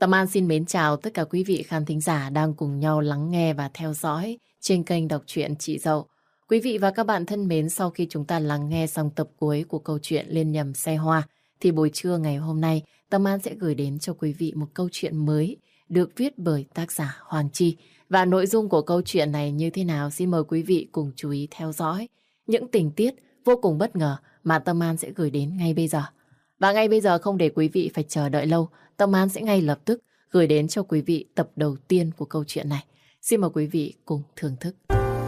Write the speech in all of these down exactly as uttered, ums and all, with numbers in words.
Tâm An xin mến chào tất cả quý vị khán thính giả đang cùng nhau lắng nghe và theo dõi trên kênh đọc truyện Chị Dậu. Quý vị và các bạn thân mến, sau khi chúng ta lắng nghe xong tập cuối của câu chuyện Lên nhầm xe hoa, thì buổi trưa ngày hôm nay, Tâm An sẽ gửi đến cho quý vị một câu chuyện mới được viết bởi tác giả Hoàng Chi. Và nội dung của câu chuyện này như thế nào? Xin mời quý vị cùng chú ý theo dõi những tình tiết vô cùng bất ngờ mà Tâm An sẽ gửi đến ngay bây giờ. Và ngay bây giờ không để quý vị phải chờ đợi lâu, Tâm An sẽ ngay lập tức gửi đến cho quý vị tập đầu tiên của câu chuyện này. Xin mời quý vị cùng thưởng thức.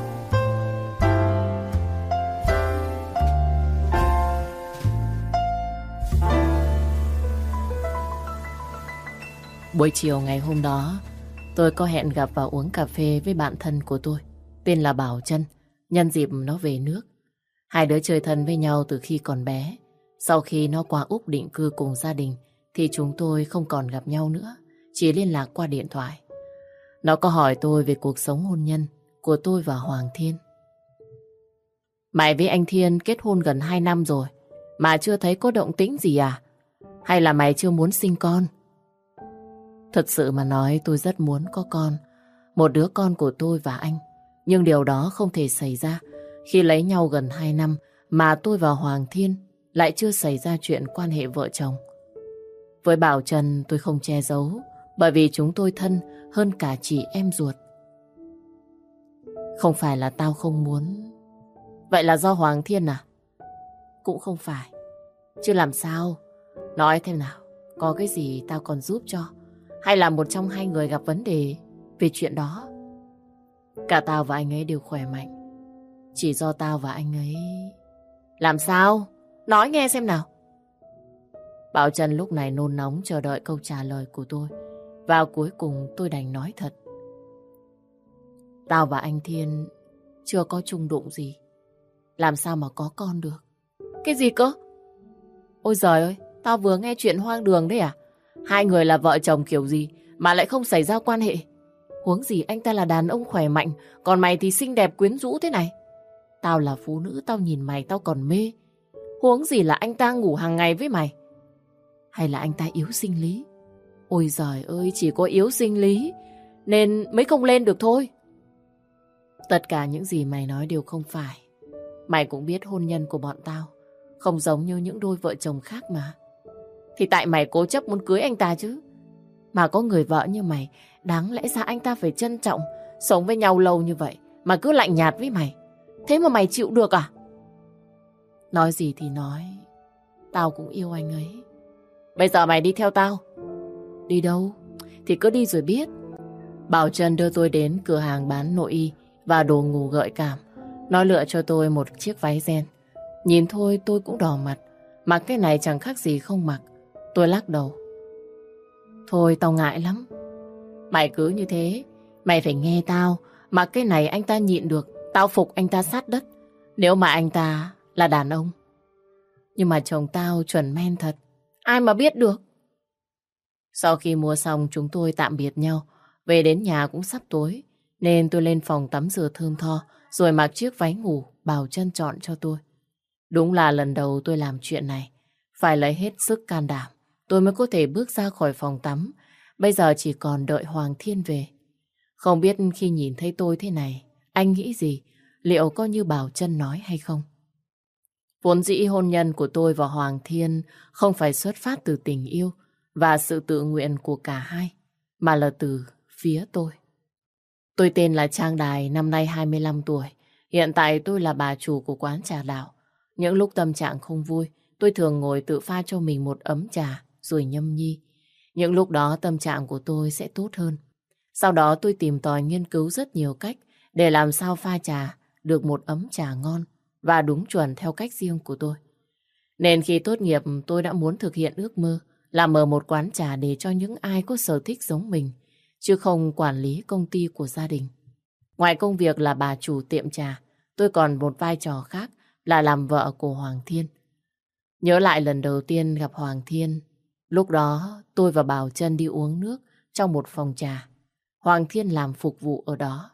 Buổi chiều ngày hôm đó, tôi có hẹn gặp và uống cà phê với bạn thân của tôi, tên là Bảo Trân, nhân dịp nó về nước. Hai đứa chơi thân với nhau từ khi còn bé. Sau khi nó qua Úc định cư cùng gia đình, thì chúng tôi không còn gặp nhau nữa, chỉ liên lạc qua điện thoại. Nó có hỏi tôi về cuộc sống hôn nhân của tôi và Hoàng Thiên. Mày với anh Thiên kết hôn gần hai năm rồi, mà chưa thấy có động tĩnh gì à? Hay là mày chưa muốn sinh con? Thật sự mà nói, tôi rất muốn có con, một đứa con của tôi và anh. Nhưng điều đó không thể xảy ra khi lấy nhau gần hai năm mà tôi và Hoàng Thiên lại chưa xảy ra chuyện quan hệ vợ chồng. Với Bảo Trân tôi không che giấu, bởi vì chúng tôi thân hơn cả chị em ruột. Không phải là tao không muốn. Vậy là do Hoàng Thiên à? Cũng không phải. Chứ làm sao? Nói thêm nào, có cái gì tao còn giúp cho? Hay là một trong hai người gặp vấn đề về chuyện đó? Cả tao và anh ấy đều khỏe mạnh. Chỉ do tao và anh ấy... Làm sao? Nói nghe xem nào. Bảo Trân lúc này nôn nóng chờ đợi câu trả lời của tôi. Và cuối cùng tôi đành nói thật. Tao và anh Thiên chưa có chung đụng gì. Làm sao mà có con được? Cái gì cơ? Ôi giời ơi, tao vừa nghe chuyện hoang đường đấy à? Hai người là vợ chồng kiểu gì mà lại không xảy ra quan hệ? Huống gì anh ta là đàn ông khỏe mạnh, còn mày thì xinh đẹp quyến rũ thế này. Tao là phụ nữ, tao nhìn mày tao còn mê. Huống gì là anh ta ngủ hàng ngày với mày? Hay là anh ta yếu sinh lý? Ôi giời ơi, chỉ có yếu sinh lý nên mới không lên được thôi. Tất cả những gì mày nói đều không phải. Mày cũng biết hôn nhân của bọn tao không giống như những đôi vợ chồng khác mà. Thì tại mày cố chấp muốn cưới anh ta chứ. Mà có người vợ như mày, đáng lẽ ra anh ta phải trân trọng. Sống với nhau lâu như vậy mà cứ lạnh nhạt với mày. Thế mà mày chịu được à? Nói gì thì nói, tao cũng yêu anh ấy. Bây giờ mày đi theo tao. Đi đâu? Thì cứ đi rồi biết. Bảo Trân đưa tôi đến cửa hàng bán nội y và đồ ngủ gợi cảm. Nó lựa cho tôi một chiếc váy ren. Nhìn thôi tôi cũng đỏ mặt. Mặc cái này chẳng khác gì không mặc. Tôi lắc đầu. Thôi tao ngại lắm. Mày cứ như thế, mày phải nghe tao. Mặc cái này anh ta nhịn được, tao phục anh ta sát đất. Nếu mà anh ta là đàn ông. Nhưng mà chồng tao chuẩn men thật, ai mà biết được. Sau khi mua xong chúng tôi tạm biệt nhau. Về đến nhà cũng sắp tối, nên tôi lên phòng tắm rửa thơm tho, rồi mặc chiếc váy ngủ Bảo Trân chọn cho tôi. Đúng là lần đầu tôi làm chuyện này. Phải lấy hết sức can đảm tôi mới có thể bước ra khỏi phòng tắm. Bây giờ chỉ còn đợi Hoàng Thiên về. Không biết khi nhìn thấy tôi thế này, anh nghĩ gì? Liệu có như Bảo Trân nói hay không? Vốn dĩ hôn nhân của tôi và Hoàng Thiên không phải xuất phát từ tình yêu và sự tự nguyện của cả hai, mà là từ phía tôi. Tôi tên là Trang Đài, năm nay hai mươi lăm tuổi. Hiện tại tôi là bà chủ của quán trà đảo. Những lúc tâm trạng không vui, tôi thường ngồi tự pha cho mình một ấm trà rồi nhâm nhi. Những lúc đó tâm trạng của tôi sẽ tốt hơn. Sau đó tôi tìm tòi nghiên cứu rất nhiều cách để làm sao pha trà được một ấm trà ngon và đúng chuẩn theo cách riêng của tôi. Nên khi tốt nghiệp tôi đã muốn thực hiện ước mơ là mở một quán trà để cho những ai có sở thích giống mình, chứ không quản lý công ty của gia đình. Ngoài công việc là bà chủ tiệm trà, tôi còn một vai trò khác là làm vợ của Hoàng Thiên. Nhớ lại lần đầu tiên gặp Hoàng Thiên, lúc đó tôi và Bảo Trân đi uống nước trong một phòng trà. Hoàng Thiên làm phục vụ ở đó.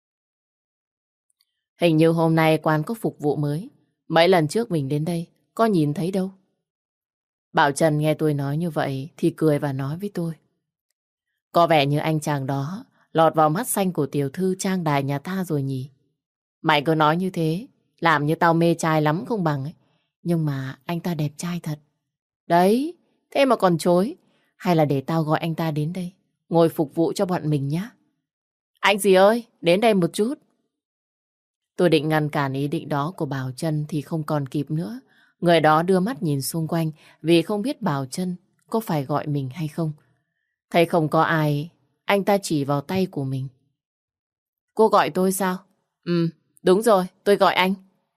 Hình như hôm nay quán có phục vụ mới. Mấy lần trước mình đến đây, có nhìn thấy đâu. Bảo Trân nghe tôi nói như vậy thì cười và nói với tôi. Có vẻ như anh chàng đó lọt vào mắt xanh của tiểu thư trang đài nhà ta rồi nhỉ. Mày cứ nói như thế, làm như tao mê trai lắm không bằng ấy. Nhưng mà anh ta đẹp trai thật. Đấy, thế mà còn chối. Hay là để tao gọi anh ta đến đây, ngồi phục vụ cho bọn mình nhá. Anh gì ơi, đến đây một chút. Tôi định ngăn cản ý định đó của Bảo Trân thì không còn kịp nữa. Người đó đưa mắt nhìn xung quanh vì không biết Bảo Trân có phải gọi mình hay không. Thấy không có ai, anh ta chỉ vào tay của mình. Cô gọi tôi sao? Ừ, đúng rồi, tôi gọi anh.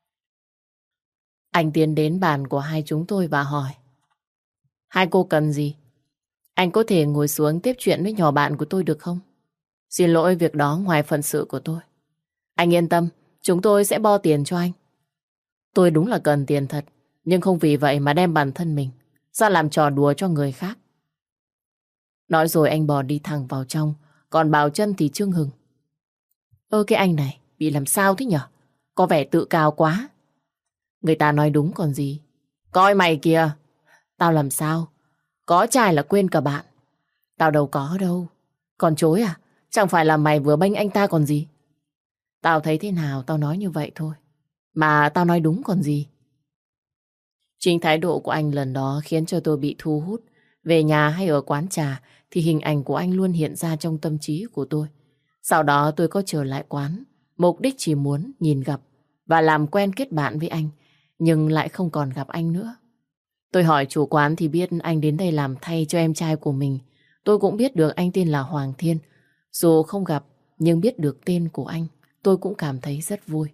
Anh tiến đến bàn của hai chúng tôi và hỏi. Hai cô cần gì? Anh có thể ngồi xuống tiếp chuyện với nhỏ bạn của tôi được không? Xin lỗi, việc đó ngoài phận sự của tôi. Anh yên tâm, chúng tôi sẽ bo tiền cho anh. Tôi đúng là cần tiền thật, nhưng không vì vậy mà đem bản thân mình ra làm trò đùa cho người khác. Nói rồi anh bò đi thẳng vào trong, còn Bảo Trân thì chưng hừng. Ơ cái anh này, bị làm sao thế nhở? Có vẻ tự cao quá. Người ta nói đúng còn gì. Coi mày kìa, tao làm sao? Có trai là quên cả bạn. Tao đâu có đâu. Còn chối à? Chẳng phải là mày vừa bênh anh ta còn gì. Tao thấy thế nào tao nói như vậy thôi. Mà tao nói đúng còn gì. Chính thái độ của anh lần đó khiến cho tôi bị thu hút. Về nhà hay ở quán trà thì hình ảnh của anh luôn hiện ra trong tâm trí của tôi. Sau đó tôi có trở lại quán, mục đích chỉ muốn nhìn gặp và làm quen kết bạn với anh, nhưng lại không còn gặp anh nữa. Tôi hỏi chủ quán thì biết anh đến đây làm thay cho em trai của mình. Tôi cũng biết được anh tên là Hoàng Thiên. Dù không gặp nhưng biết được tên của anh, tôi cũng cảm thấy rất vui.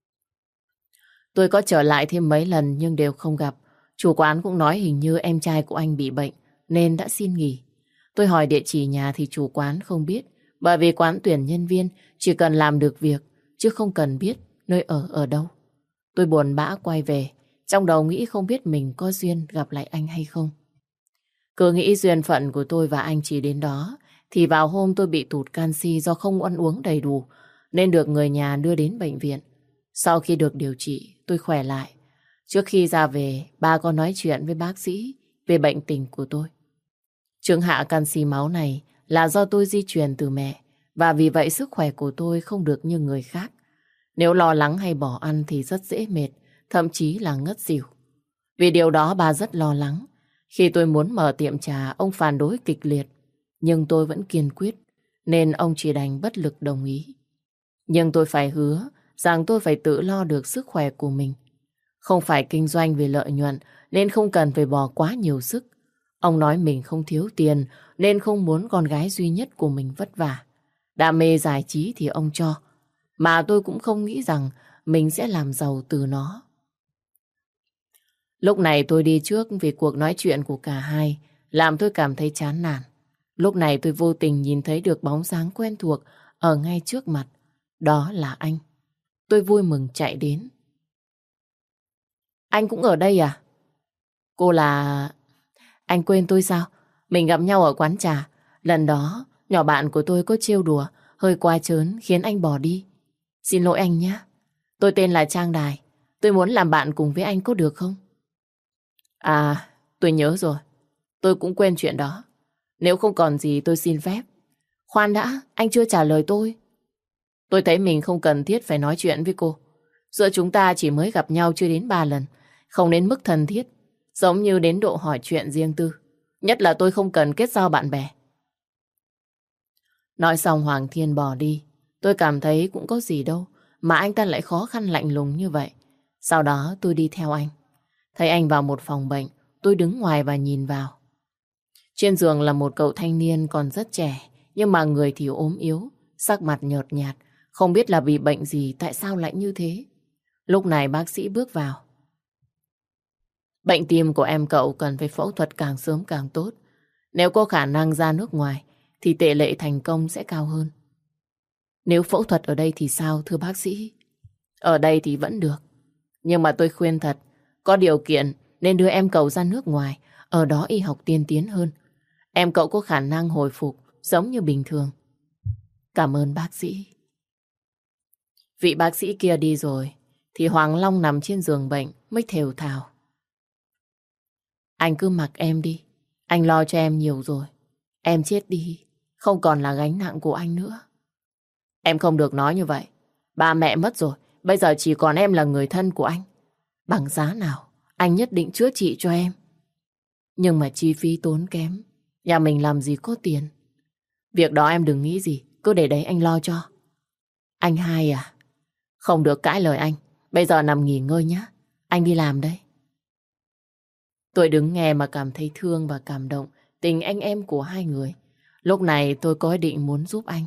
Tôi có trở lại thêm mấy lần nhưng đều không gặp. Chủ quán cũng nói hình như em trai của anh bị bệnh nên đã xin nghỉ. Tôi hỏi địa chỉ nhà thì chủ quán không biết, bởi vì quán tuyển nhân viên chỉ cần làm được việc chứ không cần biết nơi ở ở đâu. Tôi buồn bã quay về, trong đầu nghĩ không biết mình có duyên gặp lại anh hay không. Cứ nghĩ duyên phận của tôi và anh chỉ đến đó, thì vào hôm tôi bị tụt canxi do không ăn uống đầy đủ nên được người nhà đưa đến bệnh viện. Sau khi được điều trị, tôi khỏe lại. Trước khi ra về, ba có nói chuyện với bác sĩ về bệnh tình của tôi. Chứng hạ canxi máu này là do tôi di truyền từ mẹ, và vì vậy sức khỏe của tôi không được như người khác. Nếu lo lắng hay bỏ ăn thì rất dễ mệt, thậm chí là ngất xỉu. Vì điều đó bà rất lo lắng. Khi tôi muốn mở tiệm trà, ông phản đối kịch liệt, nhưng tôi vẫn kiên quyết, nên ông chỉ đành bất lực đồng ý. Nhưng tôi phải hứa rằng tôi phải tự lo được sức khỏe của mình. Không phải kinh doanh vì lợi nhuận nên không cần phải bỏ quá nhiều sức. Ông nói mình không thiếu tiền nên không muốn con gái duy nhất của mình vất vả. Đam mê giải trí thì ông cho, mà tôi cũng không nghĩ rằng mình sẽ làm giàu từ nó. Lúc này tôi đi trước vì cuộc nói chuyện của cả hai làm tôi cảm thấy chán nản. Lúc này tôi vô tình nhìn thấy được bóng dáng quen thuộc ở ngay trước mặt. Đó là anh. Tôi vui mừng chạy đến. Anh cũng ở đây à? Cô là... Anh quên tôi sao? Mình gặp nhau ở quán trà. Lần đó, nhỏ bạn của tôi có trêu đùa, hơi quá trớn khiến anh bỏ đi. Xin lỗi anh nhé. Tôi tên là Trang Đài. Tôi muốn làm bạn cùng với anh có được không? À, tôi nhớ rồi. Tôi cũng quên chuyện đó. Nếu không còn gì tôi xin phép. Khoan đã, anh chưa trả lời tôi. Tôi thấy mình không cần thiết phải nói chuyện với cô. Giữa chúng ta chỉ mới gặp nhau chưa đến ba lần, không đến mức thân thiết, giống như đến độ hỏi chuyện riêng tư. Nhất là tôi không cần kết giao bạn bè. Nói xong Hoàng Thiên bỏ đi. Tôi cảm thấy cũng có gì đâu mà anh ta lại khó khăn lạnh lùng như vậy. Sau đó tôi đi theo anh. Thấy anh vào một phòng bệnh, tôi đứng ngoài và nhìn vào. Trên giường là một cậu thanh niên còn rất trẻ, nhưng mà người thì ốm yếu, sắc mặt nhợt nhạt, không biết là bị bệnh gì, tại sao lại như thế. Lúc này bác sĩ bước vào. Bệnh tim của em cậu cần phải phẫu thuật càng sớm càng tốt. Nếu có khả năng ra nước ngoài thì tỷ lệ thành công sẽ cao hơn. Nếu phẫu thuật ở đây thì sao thưa bác sĩ? Ở đây thì vẫn được. Nhưng mà tôi khuyên thật, có điều kiện nên đưa em cậu ra nước ngoài, ở đó y học tiên tiến hơn. Em cậu có khả năng hồi phục giống như bình thường. Cảm ơn bác sĩ. Vị bác sĩ kia đi rồi thì Hoàng Long nằm trên giường bệnh mới thều thào. Anh cứ mặc em đi. Anh lo cho em nhiều rồi. Em chết đi, không còn là gánh nặng của anh nữa. Em không được nói như vậy. Ba mẹ mất rồi, bây giờ chỉ còn em là người thân của anh. Bằng giá nào, anh nhất định chữa trị cho em. Nhưng mà chi phí tốn kém, nhà mình làm gì có tiền. Việc đó em đừng nghĩ gì, cứ để đấy anh lo cho. Anh hai à? Không được cãi lời anh. Bây giờ nằm nghỉ ngơi nhé. Anh đi làm đây. Tôi đứng nghe mà cảm thấy thương và cảm động tình anh em của hai người. Lúc này tôi có ý định muốn giúp anh.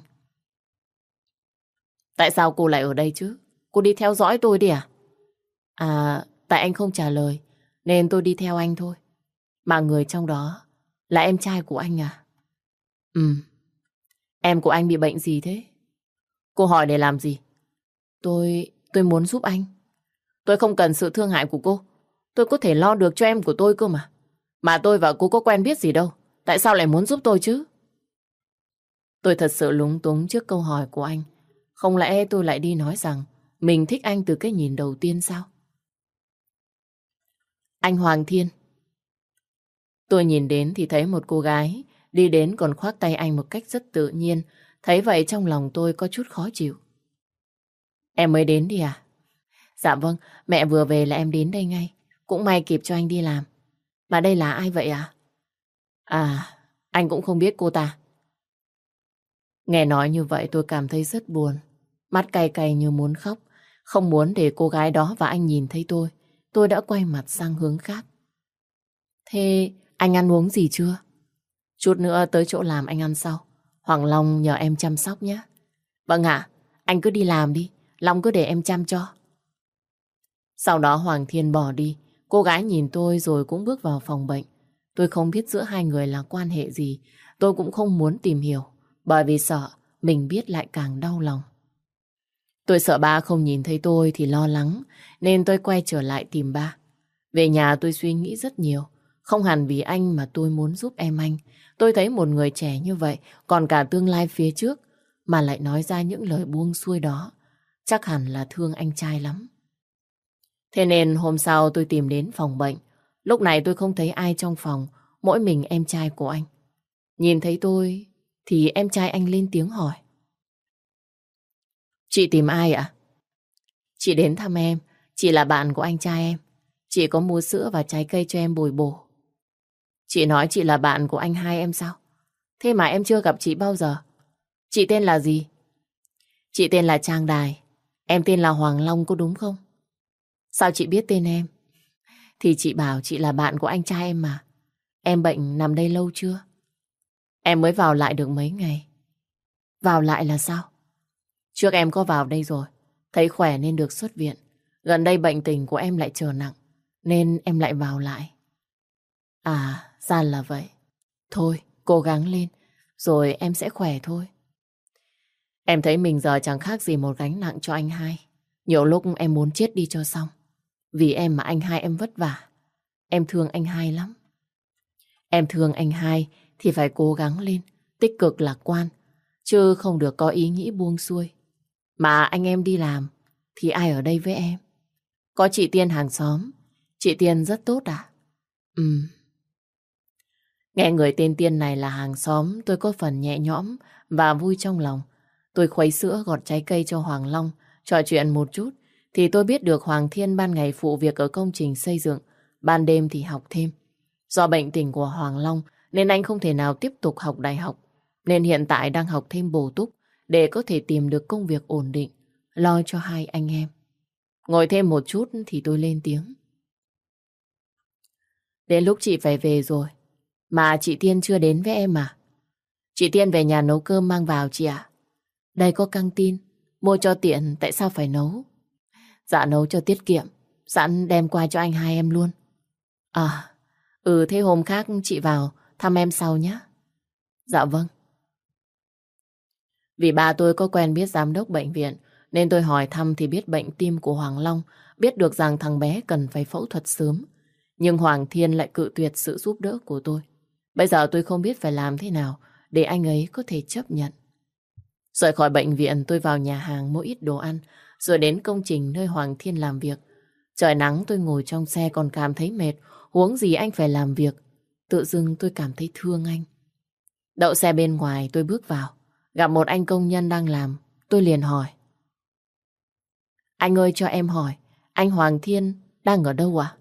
Tại sao cô lại ở đây chứ? Cô đi theo dõi tôi đi à? À, tại anh không trả lời nên tôi đi theo anh thôi. Mà người trong đó là em trai của anh à? Ừ. Em của anh bị bệnh gì thế? Cô hỏi để làm gì? Tôi... tôi muốn giúp anh. Tôi không cần sự thương hại của cô. Tôi có thể lo được cho em của tôi cơ mà. Mà tôi và cô có quen biết gì đâu. Tại sao lại muốn giúp tôi chứ? Tôi thật sự lúng túng trước câu hỏi của anh. Không lẽ tôi lại đi nói rằng mình thích anh từ cái nhìn đầu tiên sao? Anh Hoàng Thiên. Tôi nhìn đến thì thấy một cô gái đi đến còn khoác tay anh một cách rất tự nhiên. Thấy vậy trong lòng tôi có chút khó chịu. Em mới đến đi à? Dạ vâng, mẹ vừa về là em đến đây ngay. Cũng may kịp cho anh đi làm. Mà đây là ai vậy à? À, anh cũng không biết cô ta. Nghe nói như vậy tôi cảm thấy rất buồn. Mắt cay cay như muốn khóc. Không muốn để cô gái đó và anh nhìn thấy tôi. Tôi đã quay mặt sang hướng khác. Thế anh ăn uống gì chưa? Chút nữa tới chỗ làm anh ăn sau. Hoàng Long nhờ em chăm sóc nhé. Vâng ạ, anh cứ đi làm đi. Long cứ để em chăm cho. Sau đó Hoàng Thiên bỏ đi. Cô gái nhìn tôi rồi cũng bước vào phòng bệnh. Tôi không biết giữa hai người là quan hệ gì. Tôi cũng không muốn tìm hiểu. Bởi vì sợ mình biết lại càng đau lòng. Tôi sợ ba không nhìn thấy tôi thì lo lắng. Nên tôi quay trở lại tìm ba. Về nhà tôi suy nghĩ rất nhiều. Không hẳn vì anh mà tôi muốn giúp em anh. Tôi thấy một người trẻ như vậy, còn cả tương lai phía trước, mà lại nói ra những lời buông xuôi đó. Chắc hẳn là thương anh trai lắm. Thế nên hôm sau tôi tìm đến phòng bệnh. Lúc này tôi không thấy ai trong phòng, mỗi mình em trai của anh. Nhìn thấy tôi thì em trai anh lên tiếng hỏi. Chị tìm ai ạ? Chị đến thăm em, chị là bạn của anh trai em. Chị có mua sữa và trái cây cho em bồi bổ. Chị nói chị là bạn của anh hai em sao? Thế mà em chưa gặp chị bao giờ. Chị tên là gì? Chị tên là Trang Đài. Em tên là Hoàng Long có đúng không? Sao chị biết tên em? Thì chị bảo chị là bạn của anh trai em mà. Em bệnh nằm đây lâu chưa? Em mới vào lại được mấy ngày. Vào lại là sao? Trước em có vào đây rồi. Thấy khỏe nên được xuất viện. Gần đây bệnh tình của em lại trở nặng. Nên em lại vào lại. À, ra là vậy. Thôi, cố gắng lên. Rồi em sẽ khỏe thôi. Em thấy mình giờ chẳng khác gì một gánh nặng cho anh hai. Nhiều lúc em muốn chết đi cho xong. Vì em mà anh hai em vất vả. Em thương anh hai lắm. Em thương anh hai thì phải cố gắng lên, tích cực lạc quan, chứ không được có ý nghĩ buông xuôi. Mà anh em đi làm thì ai ở đây với em? Có chị Tiên hàng xóm. Chị Tiên rất tốt à? Ừ. Nghe người tên Tiên này là hàng xóm, tôi có phần nhẹ nhõm và vui trong lòng. Tôi khuấy sữa gọt trái cây cho Hoàng Long, trò chuyện một chút thì tôi biết được Hoàng Thiên ban ngày phụ việc ở công trình xây dựng, ban đêm thì học thêm. Do bệnh tình của Hoàng Long nên anh không thể nào tiếp tục học đại học, nên hiện tại đang học thêm bổ túc để có thể tìm được công việc ổn định, lo cho hai anh em. Ngồi thêm một chút thì tôi lên tiếng. Đến lúc chị phải về rồi, mà chị Tiên chưa đến với em à? Chị Tiên về nhà nấu cơm mang vào chị ạ. Đây có căng tin, mua cho tiện, tại sao phải nấu? Dạ nấu cho tiết kiệm, sẵn đem qua cho anh hai em luôn. À, ừ thế hôm khác chị vào thăm em sau nhé. Dạ vâng. Vì ba tôi có quen biết giám đốc bệnh viện, nên tôi hỏi thăm thì biết bệnh tim của Hoàng Long, biết được rằng thằng bé cần phải phẫu thuật sớm. Nhưng Hoàng Thiên lại cự tuyệt sự giúp đỡ của tôi. Bây giờ tôi không biết phải làm thế nào để anh ấy có thể chấp nhận. Rời khỏi bệnh viện tôi vào nhà hàng mua ít đồ ăn, rồi đến công trình nơi Hoàng Thiên làm việc. Trời nắng tôi ngồi trong xe còn cảm thấy mệt, huống gì anh phải làm việc. Tự dưng tôi cảm thấy thương anh. Đậu xe bên ngoài tôi bước vào. Gặp một anh công nhân đang làm. Tôi liền hỏi. Anh ơi cho em hỏi, anh Hoàng Thiên đang ở đâu ạ?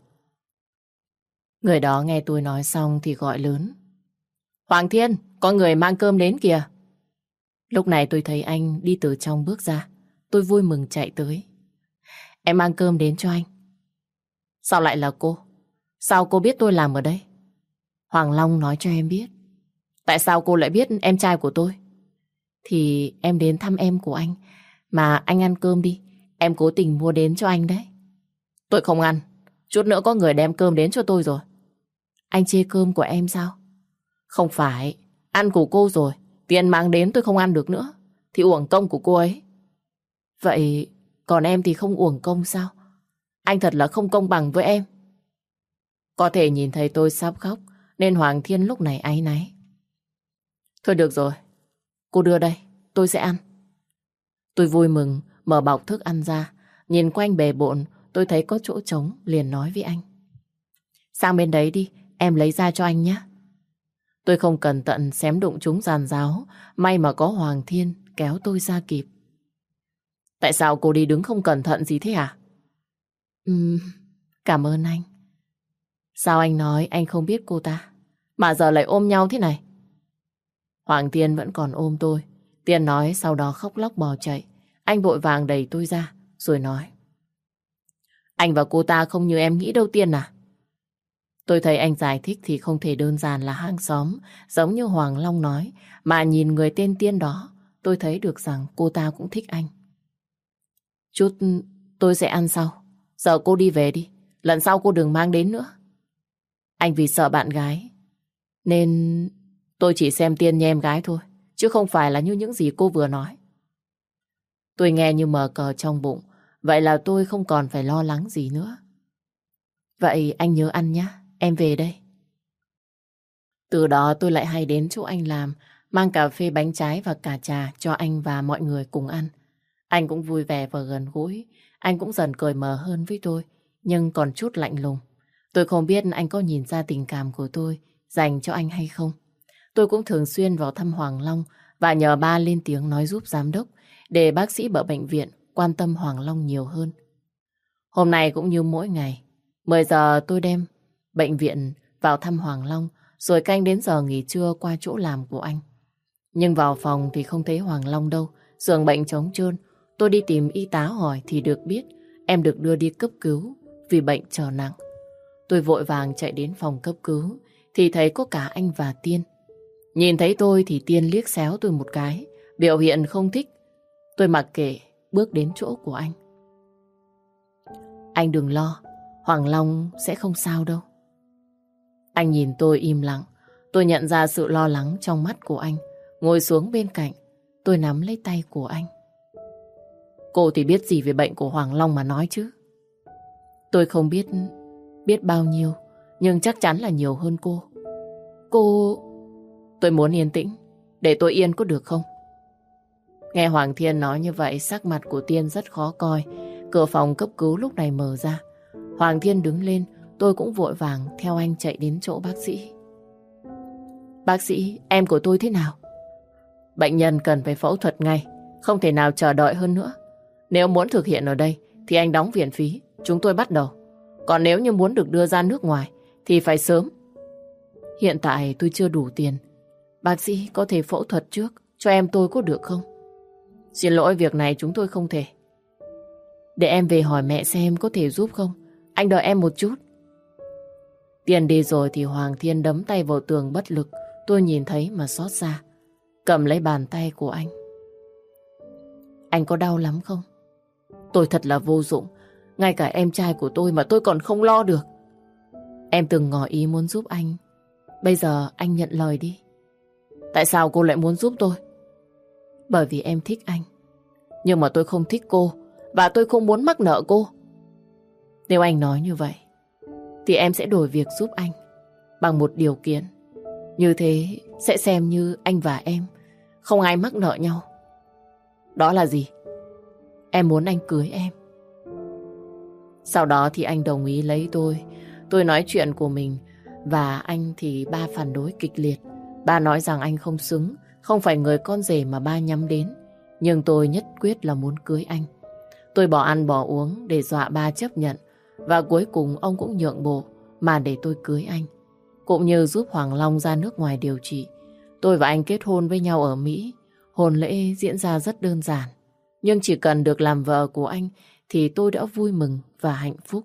Người đó nghe tôi nói xong thì gọi lớn. Hoàng Thiên, có người mang cơm đến kìa. Lúc này tôi thấy anh đi từ trong bước ra. Tôi vui mừng chạy tới. Em mang cơm đến cho anh. Sao lại là cô? Sao cô biết tôi làm ở đây? Hoàng Long nói cho em biết. Tại sao cô lại biết em trai của tôi? Thì em đến thăm em của anh. Mà anh ăn cơm đi. Em cố tình mua đến cho anh đấy. Tôi không ăn. Chút nữa có người đem cơm đến cho tôi rồi. Anh chê cơm của em sao? Không phải. Ăn của cô rồi. Tiền mang đến tôi không ăn được nữa. Thì uổng công của cô ấy. Vậy còn em thì không uổng công sao? Anh thật là không công bằng với em. Có thể nhìn thấy tôi sắp khóc nên Hoàng Thiên lúc này áy náy. Thôi được rồi. Cô đưa đây. Tôi sẽ ăn. Tôi vui mừng mở bọc thức ăn ra. Nhìn quanh bề bộn tôi thấy có chỗ trống liền nói với anh. Sang bên đấy đi. Em lấy ra cho anh nhé. Tôi không cẩn thận xém đụng chúng giàn giáo. May mà có Hoàng Thiên kéo tôi ra kịp. Tại sao cô đi đứng không cẩn thận gì thế hả? Ừm, cảm ơn anh. Sao anh nói anh không biết cô ta mà giờ lại ôm nhau thế này? Hoàng Thiên vẫn còn ôm tôi. Tiên nói sau đó khóc lóc bỏ chạy. Anh vội vàng đẩy tôi ra rồi nói. Anh và cô ta không như em nghĩ đâu Tiên à? Tôi thấy anh giải thích thì không thể đơn giản là hàng xóm giống như Hoàng Long nói. Mà nhìn người tên Tiên đó tôi thấy được rằng cô ta cũng thích anh. Chút tôi sẽ ăn sau. Giờ cô đi về đi. Lần sau cô đừng mang đến nữa. Anh vì sợ bạn gái nên tôi chỉ xem Tiên như em gái thôi. Chứ không phải là như những gì cô vừa nói. Tôi nghe như mờ cờ trong bụng. Vậy là tôi không còn phải lo lắng gì nữa. Vậy anh nhớ ăn nhé. Em về đây. Từ đó tôi lại hay đến chỗ anh làm, mang cà phê bánh trái và cả trà cho anh và mọi người cùng ăn. Anh cũng vui vẻ và gần gũi. Anh cũng dần cởi mở hơn với tôi, nhưng còn chút lạnh lùng. Tôi không biết anh có nhìn ra tình cảm của tôi dành cho anh hay không. Tôi cũng thường xuyên vào thăm Hoàng Long và nhờ ba lên tiếng nói giúp giám đốc để bác sĩ ở bệnh viện quan tâm Hoàng Long nhiều hơn. Hôm nay cũng như mỗi ngày, mười giờ tôi đem bệnh viện vào thăm Hoàng Long rồi canh đến giờ nghỉ trưa qua chỗ làm của anh. Nhưng vào phòng thì không thấy Hoàng Long đâu, giường bệnh trống trơn. Tôi đi tìm y tá hỏi thì được biết em được đưa đi cấp cứu vì bệnh trở nặng. Tôi vội vàng chạy đến phòng cấp cứu thì thấy có cả anh và Tiên. Nhìn thấy tôi thì Tiên liếc xéo tôi một cái, biểu hiện không thích. Tôi mặc kệ bước đến chỗ của anh. Anh đừng lo, Hoàng Long sẽ không sao đâu. Anh nhìn tôi im lặng. Tôi nhận ra sự lo lắng trong mắt của anh. Ngồi xuống bên cạnh, tôi nắm lấy tay của anh. Cô thì biết gì về bệnh của Hoàng Long mà nói chứ? Tôi không biết biết bao nhiêu, nhưng chắc chắn là nhiều hơn cô. Cô... Tôi muốn yên tĩnh, để tôi yên có được không? Nghe Hoàng Thiên nói như vậy, sắc mặt của Tiên rất khó coi. Cửa phòng cấp cứu lúc này mở ra. Hoàng Thiên đứng lên, tôi cũng vội vàng theo anh chạy đến chỗ bác sĩ. Bác sĩ, em của tôi thế nào? Bệnh nhân cần phải phẫu thuật ngay, không thể nào chờ đợi hơn nữa. Nếu muốn thực hiện ở đây thì anh đóng viện phí, chúng tôi bắt đầu. Còn nếu như muốn được đưa ra nước ngoài thì phải sớm. Hiện tại tôi chưa đủ tiền. Bác sĩ có thể phẫu thuật trước cho em tôi có được không? Xin lỗi, việc này chúng tôi không thể. Để em về hỏi mẹ xem có thể giúp không. Anh đợi em một chút. Tiền đi rồi thì Hoàng Thiên đấm tay vào tường bất lực. Tôi nhìn thấy mà xót xa. Cầm lấy bàn tay của anh. Anh có đau lắm không? Tôi thật là vô dụng. Ngay cả em trai của tôi mà tôi còn không lo được. Em từng ngỏ ý muốn giúp anh. Bây giờ anh nhận lời đi. Tại sao cô lại muốn giúp tôi? Bởi vì em thích anh. Nhưng mà tôi không thích cô. Và tôi không muốn mắc nợ cô. Nếu anh nói như vậy thì em sẽ đổi việc giúp anh bằng một điều kiện. Như thế sẽ xem như anh và em không ai mắc nợ nhau. Đó là gì? Em muốn anh cưới em. Sau đó thì anh đồng ý lấy tôi. Tôi nói chuyện của mình và anh thì ba phản đối kịch liệt. Ba nói rằng anh không xứng, không phải người con rể mà ba nhắm đến. Nhưng tôi nhất quyết là muốn cưới anh. Tôi bỏ ăn bỏ uống để dọa ba chấp nhận. Và cuối cùng ông cũng nhượng bộ mà để tôi cưới anh. Cũng như giúp Hoàng Long ra nước ngoài điều trị. Tôi và anh kết hôn với nhau ở Mỹ. Hôn lễ diễn ra rất đơn giản. Nhưng chỉ cần được làm vợ của anh thì tôi đã vui mừng và hạnh phúc.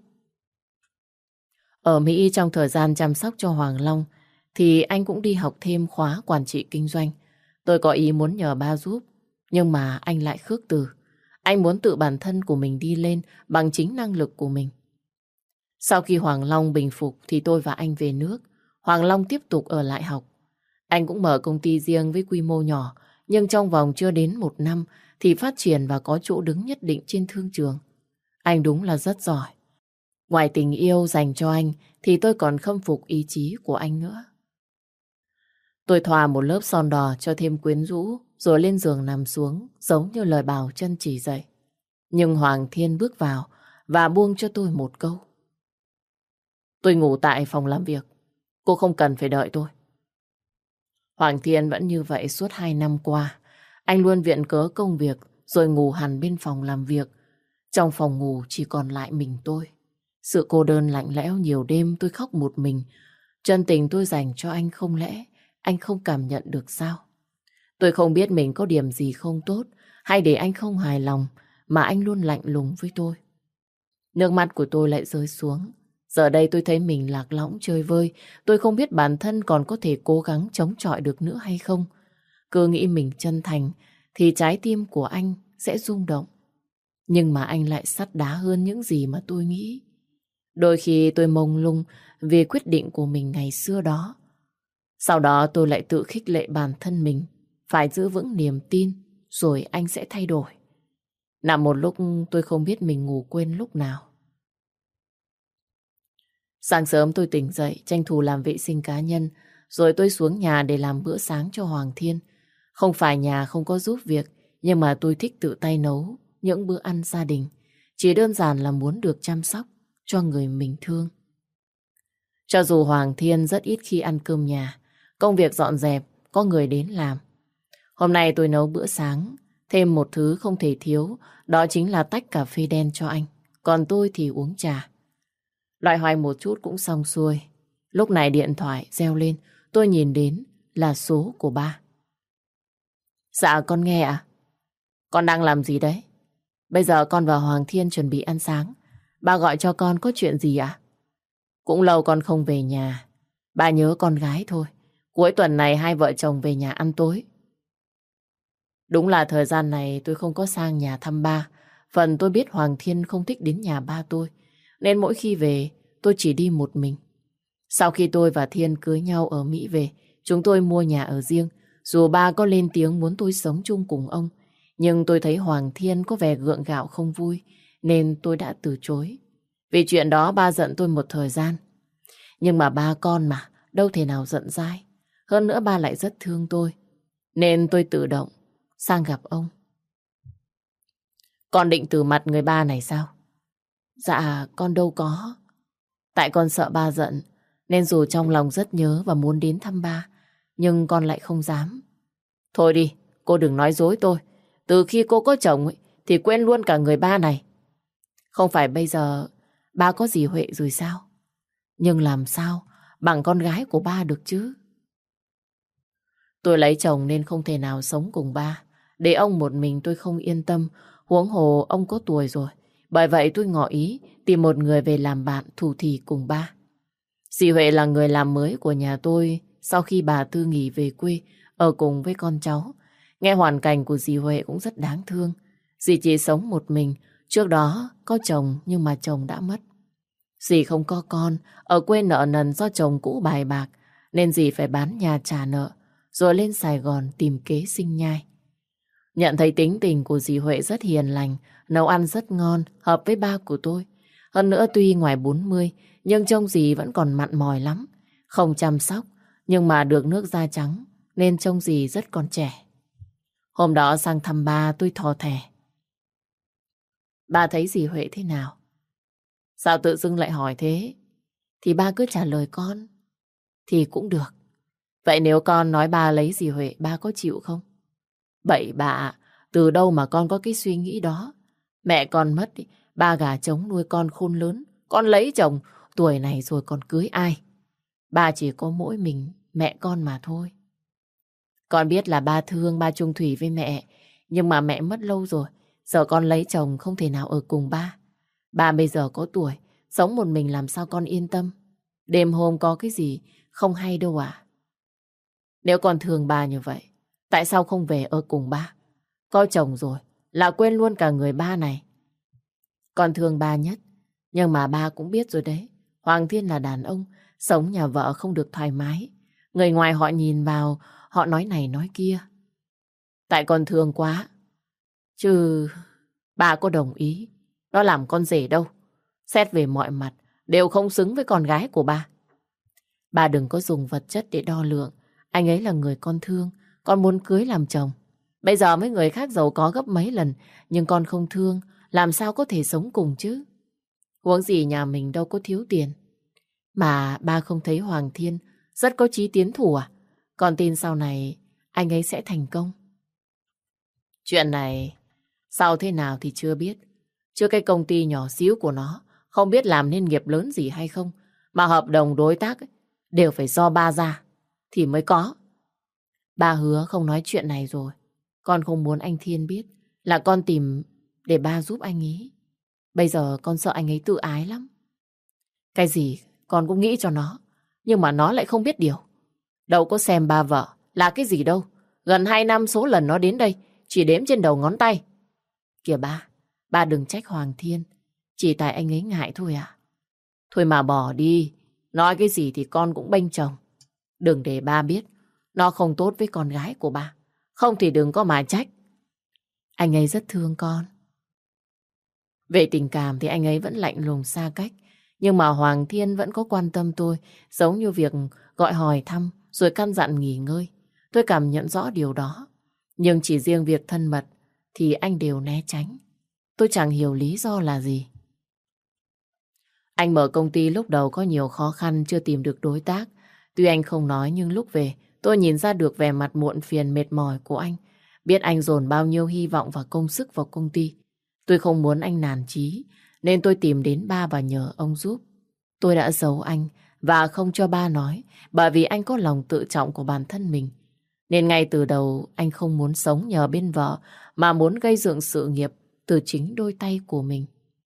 Ở Mỹ trong thời gian chăm sóc cho Hoàng Long thì anh cũng đi học thêm khóa quản trị kinh doanh. Tôi có ý muốn nhờ ba giúp, nhưng mà anh lại khước từ. Anh muốn tự bản thân của mình đi lên bằng chính năng lực của mình. Sau khi Hoàng Long bình phục thì tôi và anh về nước. Hoàng Long tiếp tục ở lại học. Anh cũng mở công ty riêng với quy mô nhỏ, nhưng trong vòng chưa đến một năm thì phát triển và có chỗ đứng nhất định trên thương trường. Anh đúng là rất giỏi. Ngoài tình yêu dành cho anh thì tôi còn khâm phục ý chí của anh nữa. Tôi thoa một lớp son đỏ cho thêm quyến rũ, rồi lên giường nằm xuống, giống như lời bảo chân chỉ dạy. Nhưng Hoàng Thiên bước vào và buông cho tôi một câu. Tôi ngủ tại phòng làm việc, cô không cần phải đợi tôi. Hoàng Thiên vẫn như vậy suốt hai năm qua. Anh luôn viện cớ công việc rồi ngủ hẳn bên phòng làm việc. Trong phòng ngủ chỉ còn lại mình tôi. Sự cô đơn lạnh lẽo nhiều đêm tôi khóc một mình. Chân tình tôi dành cho anh không lẽ anh không cảm nhận được sao? Tôi không biết mình có điểm gì không tốt hay để anh không hài lòng mà anh luôn lạnh lùng với tôi. Nước mắt của tôi lại rơi xuống. Giờ đây tôi thấy mình lạc lõng chơi vơi. Tôi không biết bản thân còn có thể cố gắng chống chọi được nữa hay không. Cứ nghĩ mình chân thành thì trái tim của anh sẽ rung động. Nhưng mà anh lại sắt đá hơn những gì mà tôi nghĩ. Đôi khi tôi mông lung vì quyết định của mình ngày xưa đó. Sau đó tôi lại tự khích lệ bản thân mình phải giữ vững niềm tin rồi anh sẽ thay đổi. Nằm một lúc tôi không biết mình ngủ quên lúc nào. Sáng sớm tôi tỉnh dậy tranh thủ làm vệ sinh cá nhân rồi tôi xuống nhà để làm bữa sáng cho Hoàng Thiên. Không phải nhà không có giúp việc nhưng mà tôi thích tự tay nấu những bữa ăn gia đình. Chỉ đơn giản là muốn được chăm sóc cho người mình thương. Cho dù Hoàng Thiên rất ít khi ăn cơm nhà, công việc dọn dẹp có người đến làm. Hôm nay tôi nấu bữa sáng, thêm một thứ không thể thiếu, đó chính là tách cà phê đen cho anh. Còn tôi thì uống trà. Loại hoài một chút cũng xong xuôi. Lúc này điện thoại reo lên, tôi nhìn đến là số của ba. Dạ con nghe ạ. Con đang làm gì đấy? Bây giờ con và Hoàng Thiên chuẩn bị ăn sáng. Ba gọi cho con có chuyện gì ạ? Cũng lâu con không về nhà. Ba nhớ con gái thôi. Cuối tuần này hai vợ chồng về nhà ăn tối. Đúng là thời gian này tôi không có sang nhà thăm ba. Phần tôi biết Hoàng Thiên không thích đến nhà ba tôi. Nên mỗi khi về tôi chỉ đi một mình. Sau khi tôi và Thiên cưới nhau ở Mỹ về, chúng tôi mua nhà ở riêng. Dù ba có lên tiếng muốn tôi sống chung cùng ông, nhưng tôi thấy Hoàng Thiên có vẻ gượng gạo không vui, nên tôi đã từ chối. Vì chuyện đó ba giận tôi một thời gian. Nhưng mà ba con mà, đâu thể nào giận dai. Hơn nữa ba lại rất thương tôi, nên tôi tự động sang gặp ông. Con định từ mặt người ba này sao? Dạ con đâu có. Tại con sợ ba giận, nên dù trong lòng rất nhớ và muốn đến thăm ba, nhưng con lại không dám. Thôi đi, cô đừng nói dối tôi. Từ khi cô có chồng ấy, thì quên luôn cả người ba này. Không phải bây giờ ba có dì Huệ rồi sao? Nhưng làm sao bằng con gái của ba được chứ? Tôi lấy chồng nên không thể nào sống cùng ba. Để ông một mình tôi không yên tâm. Huống hồ ông có tuổi rồi. Bởi vậy tôi ngỏ ý tìm một người về làm bạn thủ thỉ cùng ba. Dì Huệ là người làm mới của nhà tôi sau khi bà Tư nghỉ về quê ở cùng với con cháu. Nghe hoàn cảnh của dì Huệ cũng rất đáng thương. Dì chỉ sống một mình. Trước đó có chồng nhưng mà chồng đã mất. Dì không có con, ở quê nợ nần do chồng cũ bài bạc, nên dì phải bán nhà trả nợ, rồi lên Sài Gòn tìm kế sinh nhai. Nhận thấy tính tình của dì Huệ rất hiền lành, nấu ăn rất ngon, hợp với ba của tôi. Hơn nữa tuy ngoài bốn mươi, nhưng trông dì vẫn còn mặn mòi lắm. Không chăm sóc, nhưng mà được nước da trắng, nên trông dì rất còn trẻ. Hôm đó sang thăm ba tôi thò thẻ. Ba thấy dì Huệ thế nào? Sao tự dưng lại hỏi thế? Thì ba cứ trả lời con. Thì cũng được. Vậy nếu con nói ba lấy dì Huệ, ba có chịu không? Bậy bạ, ạ, từ đâu mà con có cái suy nghĩ đó? Mẹ con mất, ý, ba gà trống nuôi con khôn lớn. Con lấy chồng, tuổi này rồi còn cưới ai? Ba chỉ có mỗi mình, mẹ con mà thôi. Con biết là ba thương, ba chung thủy với mẹ. Nhưng mà mẹ mất lâu rồi. Giờ con lấy chồng không thể nào ở cùng ba. Ba bây giờ có tuổi, sống một mình làm sao con yên tâm. Đêm hôm có cái gì không hay đâu à. Nếu con thương ba như vậy, tại sao không về ở cùng ba? Có chồng rồi, là quên luôn cả người ba này. Con thương ba nhất, nhưng mà ba cũng biết rồi đấy. Hoàng Thiên là đàn ông, sống nhà vợ không được thoải mái. Người ngoài họ nhìn vào, họ nói này nói kia. Tại con thương quá, chứ ba có đồng ý, nó làm con rể đâu. Xét về mọi mặt, đều không xứng với con gái của ba. Ba đừng có dùng vật chất để đo lường. Anh ấy là người con thương, con muốn cưới làm chồng. Bây giờ mấy người khác giàu có gấp mấy lần, nhưng con không thương, làm sao có thể sống cùng chứ? Huống gì nhà mình đâu có thiếu tiền. Mà ba không thấy Hoàng Thiên rất có chí tiến thủ à? Con tin sau này anh ấy sẽ thành công. Chuyện này sau thế nào thì chưa biết. Chứ cái công ty nhỏ xíu của nó không biết làm nên nghiệp lớn gì hay không. Mà hợp đồng đối tác ấy, đều phải do ba ra thì mới có. Ba hứa không nói chuyện này rồi. Con không muốn anh Thiên biết là con tìm để ba giúp anh ấy. Bây giờ con sợ anh ấy tự ái lắm. Cái gì con cũng nghĩ cho nó, nhưng mà nó lại không biết điều. Đâu có xem ba vợ là cái gì đâu. Gần hai năm số lần nó đến đây chỉ đếm trên đầu ngón tay. Kìa ba, ba đừng trách Hoàng Thiên. Chỉ tại anh ấy ngại thôi à. Thôi mà bỏ đi. Nói cái gì thì con cũng bênh chồng. Đừng để ba biết nó không tốt với con gái của ba. Không thì đừng có mà trách. Anh ấy rất thương con. Về tình cảm thì anh ấy vẫn lạnh lùng xa cách. Nhưng mà Hoàng Thiên vẫn có quan tâm tôi. Giống như việc gọi hỏi thăm rồi căn dặn nghỉ ngơi. Tôi cảm nhận rõ điều đó. Nhưng chỉ riêng việc thân mật thì anh đều né tránh. Tôi chẳng hiểu lý do là gì. Anh mở công ty lúc đầu có nhiều khó khăn, chưa tìm được đối tác. Tuy anh không nói nhưng lúc về tôi nhìn ra được vẻ mặt muộn phiền mệt mỏi của anh. Biết anh dồn bao nhiêu hy vọng và công sức vào công ty. Tôi không muốn anh nản chí nên tôi tìm đến ba và nhờ ông giúp. Tôi đã giấu anh và không cho ba nói bởi vì anh có lòng tự trọng của bản thân mình. Nên ngay từ đầu anh không muốn sống nhờ bên vợ mà muốn gây dựng sự nghiệp từ chính đôi tay của mình.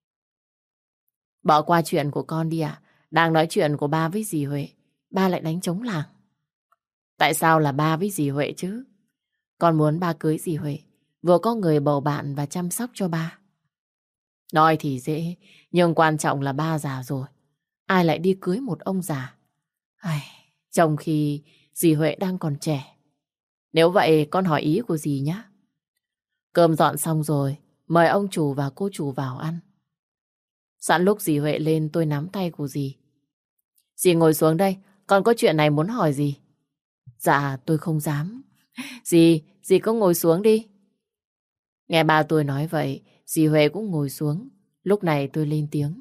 Bỏ qua chuyện của con đi ạ. Đang nói chuyện của ba với dì Huệ, ba lại đánh trống lảng. Tại sao là ba với dì Huệ chứ? Con muốn ba cưới dì Huệ, vừa có người bầu bạn và chăm sóc cho ba. Nói thì dễ, nhưng quan trọng là ba già rồi. Ai lại đi cưới một ông già? Ai, trong khi dì Huệ đang còn trẻ. Nếu vậy con hỏi ý của dì nhé. Cơm dọn xong rồi, mời ông chủ và cô chủ vào ăn. Sẵn lúc dì Huệ lên tôi nắm tay của dì. Dì ngồi xuống đây, con có chuyện này muốn hỏi dì. Dạ tôi không dám. Dì, dì cứ ngồi xuống đi. Nghe ba tôi nói vậy, dì Huệ cũng ngồi xuống. Lúc này tôi lên tiếng.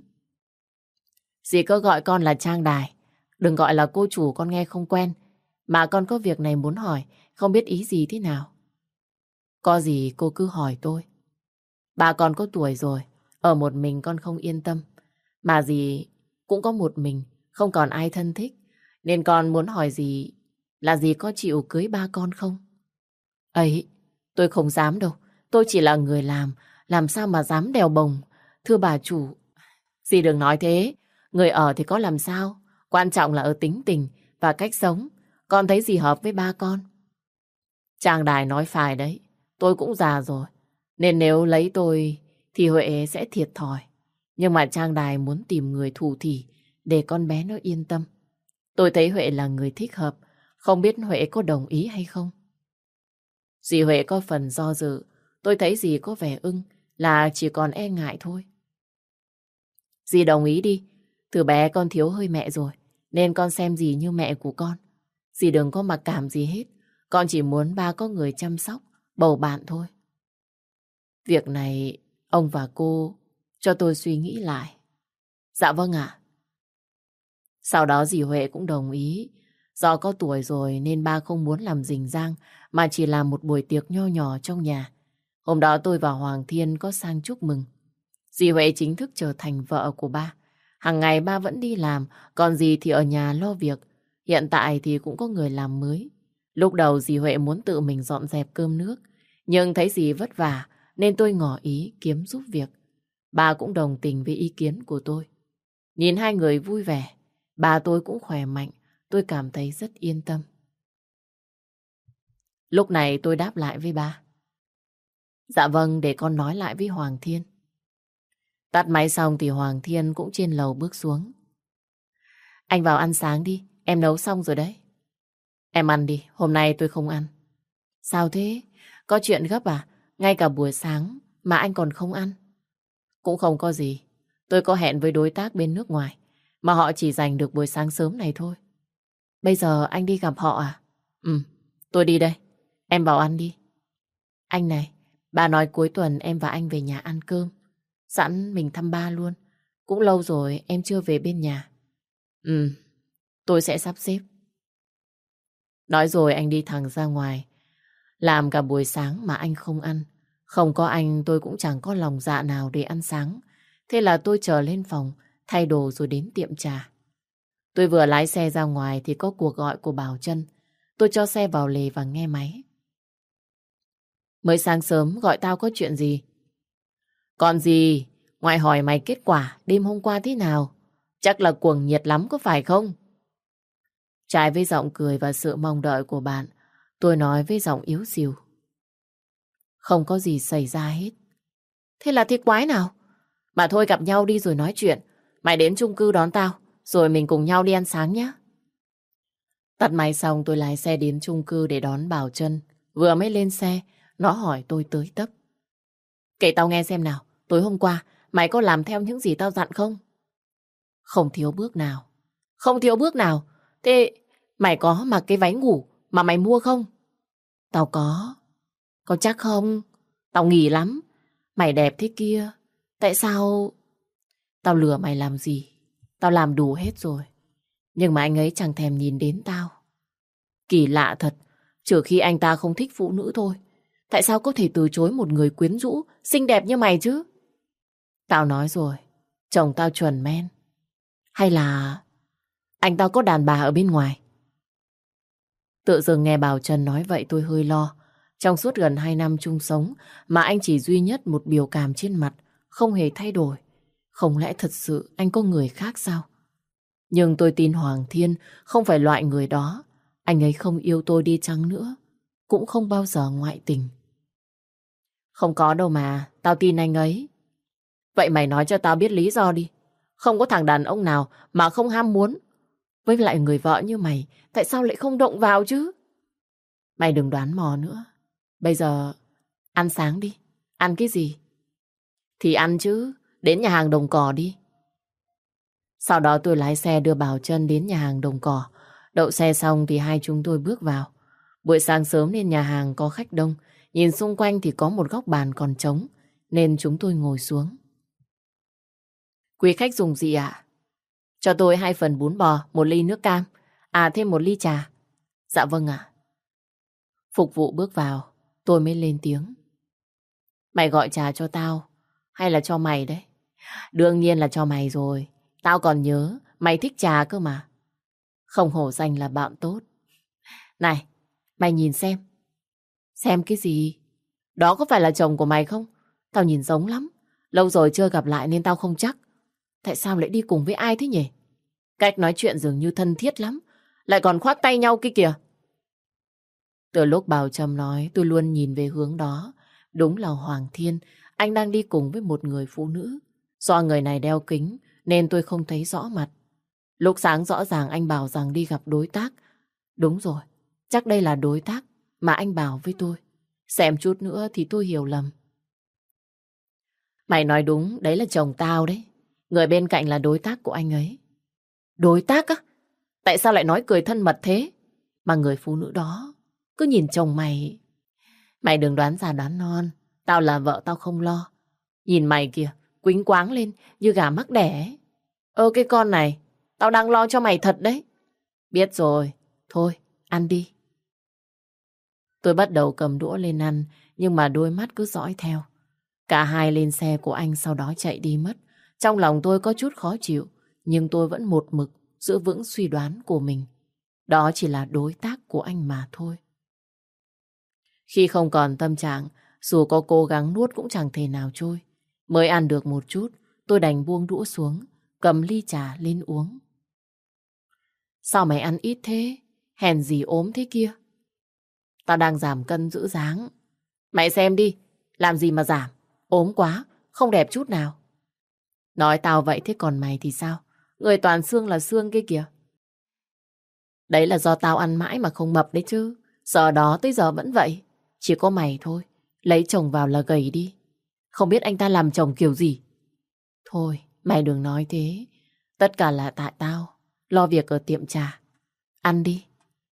Dì cứ gọi con là Trang Đài. Đừng gọi là cô chủ, con nghe không quen. Mà con có việc này muốn hỏi, không biết ý gì thế nào. Có gì cô cứ hỏi tôi. Bà con có tuổi rồi, ở một mình con không yên tâm. Mà dì cũng có một mình, không còn ai thân thích. Nên con muốn hỏi dì là dì có chịu cưới ba con không? Ấy, tôi không dám đâu. Tôi chỉ là người làm, làm sao mà dám đèo bồng. Thưa bà chủ, dì đừng nói thế. Người ở thì có làm sao. Quan trọng là ở tính tình và cách sống. Con thấy gì hợp với ba con? Trang Đài nói phải đấy. Tôi cũng già rồi. Nên nếu lấy tôi thì Huệ sẽ thiệt thòi. Nhưng mà Trang Đài muốn tìm người thủ thỉ để con bé nó yên tâm. Tôi thấy Huệ là người thích hợp. Không biết Huệ có đồng ý hay không? Dì Huệ có phần do dự. Tôi thấy dì có vẻ ưng là chỉ còn e ngại thôi. Dì đồng ý đi. Từ bé con thiếu hơi mẹ rồi. Nên con xem dì như mẹ của con. Dì đừng có mặc cảm gì hết. Con chỉ muốn ba có người chăm sóc, bầu bạn thôi. Việc này ông và cô cho tôi suy nghĩ lại. Dạ vâng ạ. Sau đó dì Huệ cũng đồng ý. Do có tuổi rồi nên ba không muốn làm rình rang mà chỉ làm một buổi tiệc nho nhỏ trong nhà. Hôm đó tôi và Hoàng Thiên có sang chúc mừng. Dì Huệ chính thức trở thành vợ của ba. Hàng ngày ba vẫn đi làm, còn dì thì ở nhà lo việc. Hiện tại thì cũng có người làm mới. Lúc đầu dì Huệ muốn tự mình dọn dẹp cơm nước, nhưng thấy dì vất vả nên tôi ngỏ ý kiếm giúp việc. Ba cũng đồng tình với ý kiến của tôi. Nhìn hai người vui vẻ, ba tôi cũng khỏe mạnh, tôi cảm thấy rất yên tâm. Lúc này tôi đáp lại với ba. Dạ vâng, để con nói lại với Hoàng Thiên. Tắt máy xong thì Hoàng Thiên cũng trên lầu bước xuống. Anh vào ăn sáng đi, em nấu xong rồi đấy. Em ăn đi, hôm nay tôi không ăn. Sao thế? Có chuyện gấp à? Ngay cả buổi sáng mà anh còn không ăn. Cũng không có gì. Tôi có hẹn với đối tác bên nước ngoài, mà họ chỉ dành được buổi sáng sớm này thôi. Bây giờ anh đi gặp họ à? Ừ, tôi đi đây. Em vào ăn đi. Anh này, bà nói cuối tuần em và anh về nhà ăn cơm. Sẵn mình thăm ba luôn. Cũng lâu rồi em chưa về bên nhà. Ừ, tôi sẽ sắp xếp. Nói rồi anh đi thẳng ra ngoài. Làm cả buổi sáng mà anh không ăn. Không có anh tôi cũng chẳng có lòng dạ nào để ăn sáng. Thế là tôi trở lên phòng, thay đồ rồi đến tiệm trà. Tôi vừa lái xe ra ngoài thì có cuộc gọi của Bảo Trân. Tôi cho xe vào lề và nghe máy. Mới sáng sớm gọi tao có chuyện gì? Còn gì? Ngoài hỏi mày kết quả đêm hôm qua thế nào? Chắc là cuồng nhiệt lắm có phải không? Trái với giọng cười và sự mong đợi của bạn, tôi nói với giọng yếu xìu. Không có gì xảy ra hết. Thế là thế quái nào? Mà thôi gặp nhau đi rồi nói chuyện. Mày đến chung cư đón tao, rồi mình cùng nhau đi ăn sáng nhé. Tắt máy xong tôi lái xe đến chung cư để đón Bảo Trân. Vừa mới lên xe, nó hỏi tôi tới tấp. Kể tao nghe xem nào, tối hôm qua mày có làm theo những gì tao dặn không? Không thiếu bước nào. Không thiếu bước nào? Thế mày có mặc cái váy ngủ mà mày mua không? Tao có. Có chắc không? Tao nghỉ lắm. Mày đẹp thế kia. Tại sao... Tao lừa mày làm gì? Tao làm đủ hết rồi. Nhưng mà anh ấy chẳng thèm nhìn đến tao. Kỳ lạ thật. Trừ khi anh ta không thích phụ nữ thôi. Tại sao có thể từ chối một người quyến rũ, xinh đẹp như mày chứ? Tao nói rồi. Chồng tao chuẩn men. Hay là... anh tao có đàn bà ở bên ngoài? Tự dưng nghe Bảo Trân nói vậy tôi hơi lo. Trong suốt gần hai năm chung sống mà anh chỉ duy nhất một biểu cảm trên mặt, không hề thay đổi. Không lẽ thật sự anh có người khác sao? Nhưng tôi tin Hoàng Thiên không phải loại người đó. Anh ấy không yêu tôi đi chăng nữa, cũng không bao giờ ngoại tình. Không có đâu mà, tao tin anh ấy. Vậy mày nói cho tao biết lý do đi. Không có thằng đàn ông nào mà không ham muốn. Với lại người vợ như mày, tại sao lại không động vào chứ? Mày đừng đoán mò nữa. Bây giờ ăn sáng đi. Ăn cái gì? Thì ăn chứ. Đến nhà hàng Đồng Cỏ đi. Sau đó tôi lái xe đưa Bảo Trân đến nhà hàng Đồng Cỏ. Đậu xe xong thì hai chúng tôi bước vào. Buổi sáng sớm nên nhà hàng có khách đông. Nhìn xung quanh thì có một góc bàn còn trống, nên chúng tôi ngồi xuống. Quý khách dùng gì ạ? Cho tôi hai phần bún bò, một ly nước cam. À thêm một ly trà. Dạ vâng ạ. Phục vụ bước vào, tôi mới lên tiếng. Mày gọi trà cho tao hay là cho mày đấy? Đương nhiên là cho mày rồi. Tao còn nhớ mày thích trà cơ mà. Không hổ danh là bạn tốt. Này, mày nhìn xem. Xem cái gì? Đó có phải là chồng của mày không? Tao nhìn giống lắm. Lâu rồi chưa gặp lại nên tao không chắc. Tại sao lại đi cùng với ai thế nhỉ? Cách nói chuyện dường như thân thiết lắm. Lại còn khoác tay nhau kia kìa. Từ lúc Bảo Trâm nói, tôi luôn nhìn về hướng đó. Đúng là Hoàng Thiên. Anh đang đi cùng với một người phụ nữ. Do người này đeo kính nên tôi không thấy rõ mặt. Lúc sáng rõ ràng anh bảo rằng đi gặp đối tác. Đúng rồi, chắc đây là đối tác mà anh bảo với tôi. Xem chút nữa thì tôi hiểu lầm. Mày nói đúng, đấy là chồng tao đấy. Người bên cạnh là đối tác của anh ấy. Đối tác á? Tại sao lại nói cười thân mật thế? Mà người phụ nữ đó cứ nhìn chồng mày. Mày đừng đoán già đoán non. Tao là vợ tao không lo. Nhìn mày kìa, quýnh quáng lên như gà mắc đẻ ấy. Ơ cái con này, tao đang lo cho mày thật đấy. Biết rồi, Thôi, ăn đi. Tôi bắt đầu cầm đũa lên ăn, nhưng mà đôi mắt cứ dõi theo. Cả hai lên xe của anh sau đó chạy đi mất. Trong lòng tôi có chút khó chịu, nhưng tôi vẫn một mực giữ vững suy đoán của mình. Đó chỉ là đối tác của anh mà thôi. Khi không còn tâm trạng, dù có cố gắng nuốt cũng chẳng thể nào trôi. Mới ăn được một chút, tôi đành buông đũa xuống, cầm ly trà lên uống. Sao mày ăn ít thế? Hèn gì ốm thế kia? Tao đang giảm cân giữ dáng. Mày xem đi, làm gì mà giảm? Ốm quá, không đẹp chút nào. Nói tao vậy thế còn mày thì sao? Người toàn xương là xương kia kìa. Đấy là do tao ăn mãi mà không mập đấy chứ. Giờ đó tới giờ vẫn vậy. Chỉ có mày thôi, lấy chồng vào là gầy đi. Không biết anh ta làm chồng kiểu gì. Thôi, mày đừng nói thế. Tất cả là tại tao. Lo việc ở tiệm trà. Ăn đi.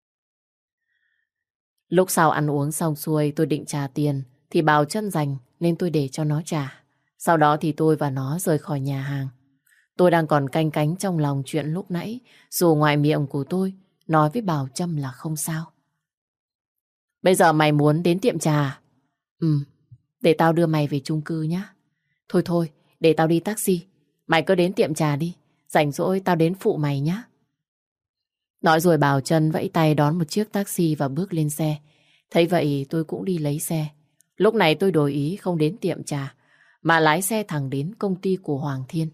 Lúc sau ăn uống xong xuôi tôi định trả tiền thì Bảo Trân dành nên tôi để cho nó trả. Sau đó thì tôi và nó rời khỏi nhà hàng. Tôi đang còn canh cánh trong lòng chuyện lúc nãy, dù ngoài miệng của tôi nói với Bảo Trâm là không sao. Bây giờ mày muốn đến tiệm trà à? Ừ, để tao đưa mày về chung cư nhá. Thôi thôi, để tao đi taxi. Mày cứ đến tiệm trà đi, rảnh rỗi tao đến phụ mày nhá. Nói rồi Bảo Trân vẫy tay đón một chiếc taxi và bước lên xe. Thấy vậy tôi cũng đi lấy xe. Lúc này tôi đổi ý không đến tiệm trà, mà lái xe thẳng đến công ty của Hoàng Thiên.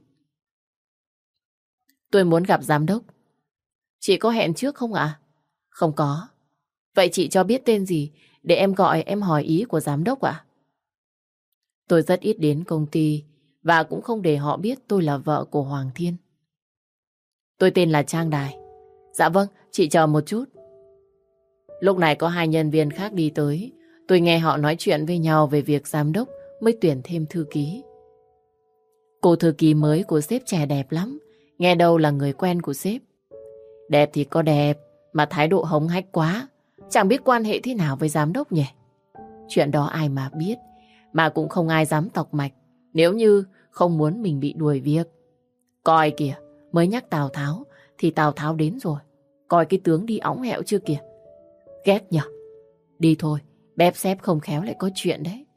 Tôi muốn gặp giám đốc. Chị có hẹn trước không ạ? Không có. Vậy chị cho biết tên gì để em gọi em hỏi ý của giám đốc ạ? Tôi rất ít đến công ty và cũng không để họ biết tôi là vợ của Hoàng Thiên. Tôi tên là Trang Đài. Dạ vâng, chị chờ một chút. Lúc này có hai nhân viên khác đi tới. Tôi nghe họ nói chuyện với nhau về việc giám đốc mới tuyển thêm thư ký. Cô thư ký mới của sếp trẻ đẹp lắm. Nghe đâu là người quen của sếp. Đẹp thì có đẹp, mà thái độ hống hách quá. Chẳng biết quan hệ thế nào với giám đốc nhỉ? Chuyện đó ai mà biết, mà cũng không ai dám tọc mạch nếu như không muốn mình bị đuổi việc. Coi kìa, mới nhắc Tào Tháo thì Tào Tháo đến rồi. Coi cái tướng đi õng hẹo chưa kìa. Ghét nhở. Đi thôi, bép xép không khéo lại có chuyện đấy.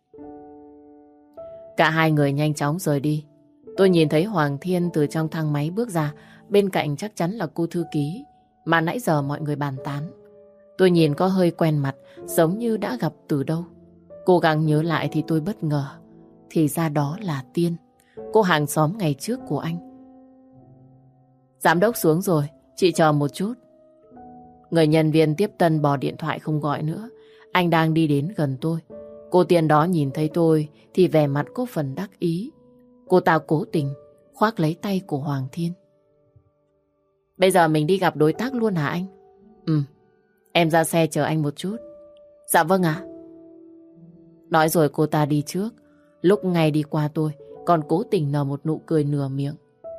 Cả hai người nhanh chóng rời đi. Tôi nhìn thấy Hoàng Thiên từ trong thang máy bước ra. Bên cạnh chắc chắn là cô thư ký mà nãy giờ mọi người bàn tán. Tôi nhìn có hơi quen mặt, giống như đã gặp từ đâu. Cố gắng nhớ lại thì tôi bất ngờ. Thì ra đó là Tiên, cô hàng xóm ngày trước của anh. Giám đốc xuống rồi, chị chờ một chút. Người nhân viên tiếp tân bỏ điện thoại không gọi nữa. Anh đang đi đến gần tôi. Cô Tiên đó nhìn thấy tôi thì vẻ mặt có phần đắc ý. Cô ta cố tình khoác lấy tay của Hoàng Thiên. Bây giờ mình đi gặp đối tác luôn hả anh? Ừ, em ra xe chờ anh một chút. Dạ vâng ạ. Nói rồi cô ta đi trước. Lúc ngay đi qua tôi còn cố tình nở một nụ cười nửa miệng.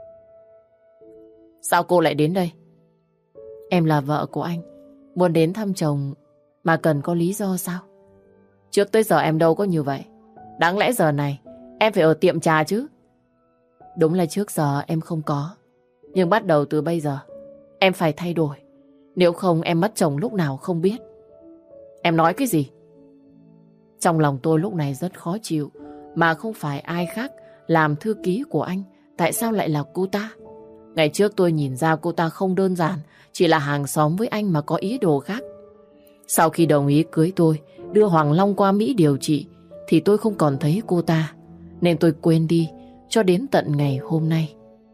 Sao cô lại đến đây? Em là vợ của anh, muốn đến thăm chồng mà cần có lý do sao? Trước tới giờ em đâu có như vậy. Đáng lẽ giờ này em phải ở tiệm trà chứ? Đúng là trước giờ em không có, nhưng bắt đầu từ bây giờ em phải thay đổi. Nếu không em mất chồng lúc nào không biết. Em nói cái gì? Trong lòng tôi lúc này rất khó chịu. Mà không phải ai khác làm thư ký của anh, tại sao lại là cô ta? Ngày trước tôi nhìn ra cô ta không đơn giản chỉ là hàng xóm với anh mà có ý đồ khác. Sau khi đồng ý cưới tôi, đưa Hoàng Long qua Mỹ điều trị, thì tôi không còn thấy cô ta, nên tôi quên đi cho đến tận ngày hôm nay.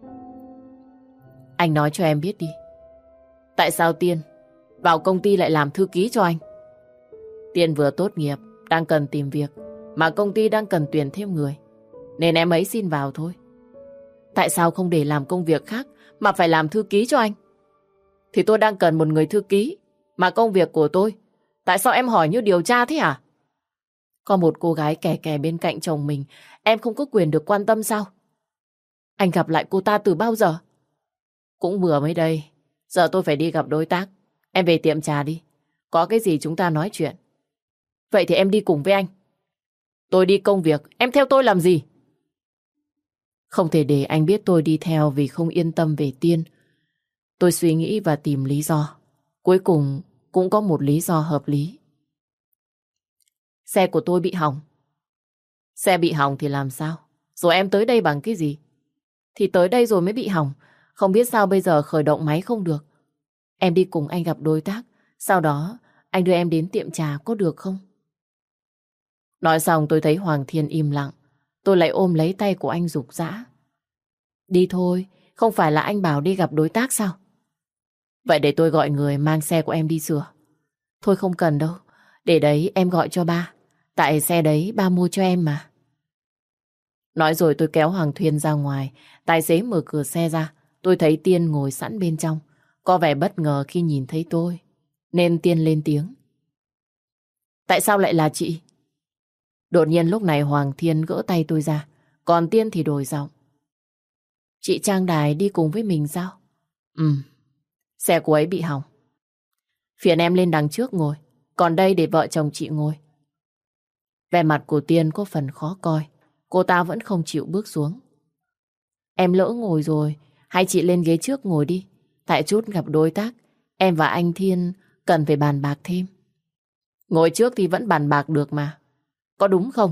Anh nói cho em biết đi, tại sao Tiên vào công ty lại làm thư ký cho anh? Tiên vừa tốt nghiệp, đang cần tìm việc, mà công ty đang cần tuyển thêm người, nên em ấy xin vào thôi. Tại sao không để làm công việc khác mà phải làm thư ký cho anh? Thì tôi đang cần một người thư ký, mà công việc của tôi, tại sao em hỏi như điều tra thế hả? Có một cô gái kè kè bên cạnh chồng mình, em không có quyền được quan tâm sao? Anh gặp lại cô ta từ bao giờ? Cũng vừa mới đây. Giờ tôi phải đi gặp đối tác. Em về tiệm trà đi. Có cái gì chúng ta nói chuyện. Vậy thì em đi cùng với anh. Tôi đi công việc, em theo tôi làm gì? Không thể để anh biết tôi đi theo vì không yên tâm về Tiên. Tôi suy nghĩ và tìm lý do. Cuối cùng cũng có một lý do hợp lý. Xe của tôi bị hỏng. Xe bị hỏng thì làm sao? Rồi em tới đây bằng cái gì? Thì tới đây rồi mới bị hỏng. Không biết sao bây giờ khởi động máy không được. Em đi cùng anh gặp đối tác. Sau đó anh đưa em đến tiệm trà có được không? Nói xong tôi thấy Hoàng Thiên im lặng. Tôi lại ôm lấy tay của anh giục giã. Đi thôi, không phải là anh bảo đi gặp đối tác sao? Vậy để tôi gọi người mang xe của em đi sửa. Thôi không cần đâu, để đấy em gọi cho ba. Tại xe đấy ba mua cho em mà. Nói rồi tôi kéo Hoàng Thuyên ra ngoài. Tài xế mở cửa xe ra. Tôi thấy Tiên ngồi sẵn bên trong. Có vẻ bất ngờ khi nhìn thấy tôi, nên Tiên lên tiếng. Tại sao lại là chị? Đột nhiên lúc này Hoàng Thiên gỡ tay tôi ra. Còn Tiên thì đổi giọng. Chị Trang Đài đi cùng với mình sao? Ừ, xe của ấy bị hỏng. Phiền em lên đằng trước ngồi, còn đây để vợ chồng chị ngồi. Vẻ mặt của Tiên có phần khó coi. Cô ta vẫn không chịu bước xuống. Em lỡ ngồi rồi, hay chị lên ghế trước ngồi đi. Tại chút gặp đối tác, em và anh Thiên cần phải bàn bạc thêm. Ngồi trước thì vẫn bàn bạc được mà. Có đúng không?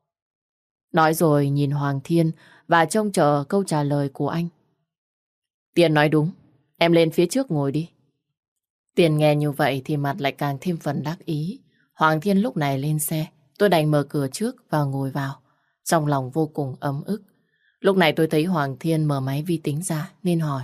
Nói rồi nhìn Hoàng Thiên và trông chờ câu trả lời của anh. Tiên nói đúng, em lên phía trước ngồi đi. Tiên nghe như vậy thì mặt lại càng thêm phần đắc ý. Hoàng Thiên lúc này lên xe, tôi đành mở cửa trước và ngồi vào. Trong lòng vô cùng ấm ức. Lúc này tôi thấy Hoàng Thiên mở máy vi tính ra nên hỏi.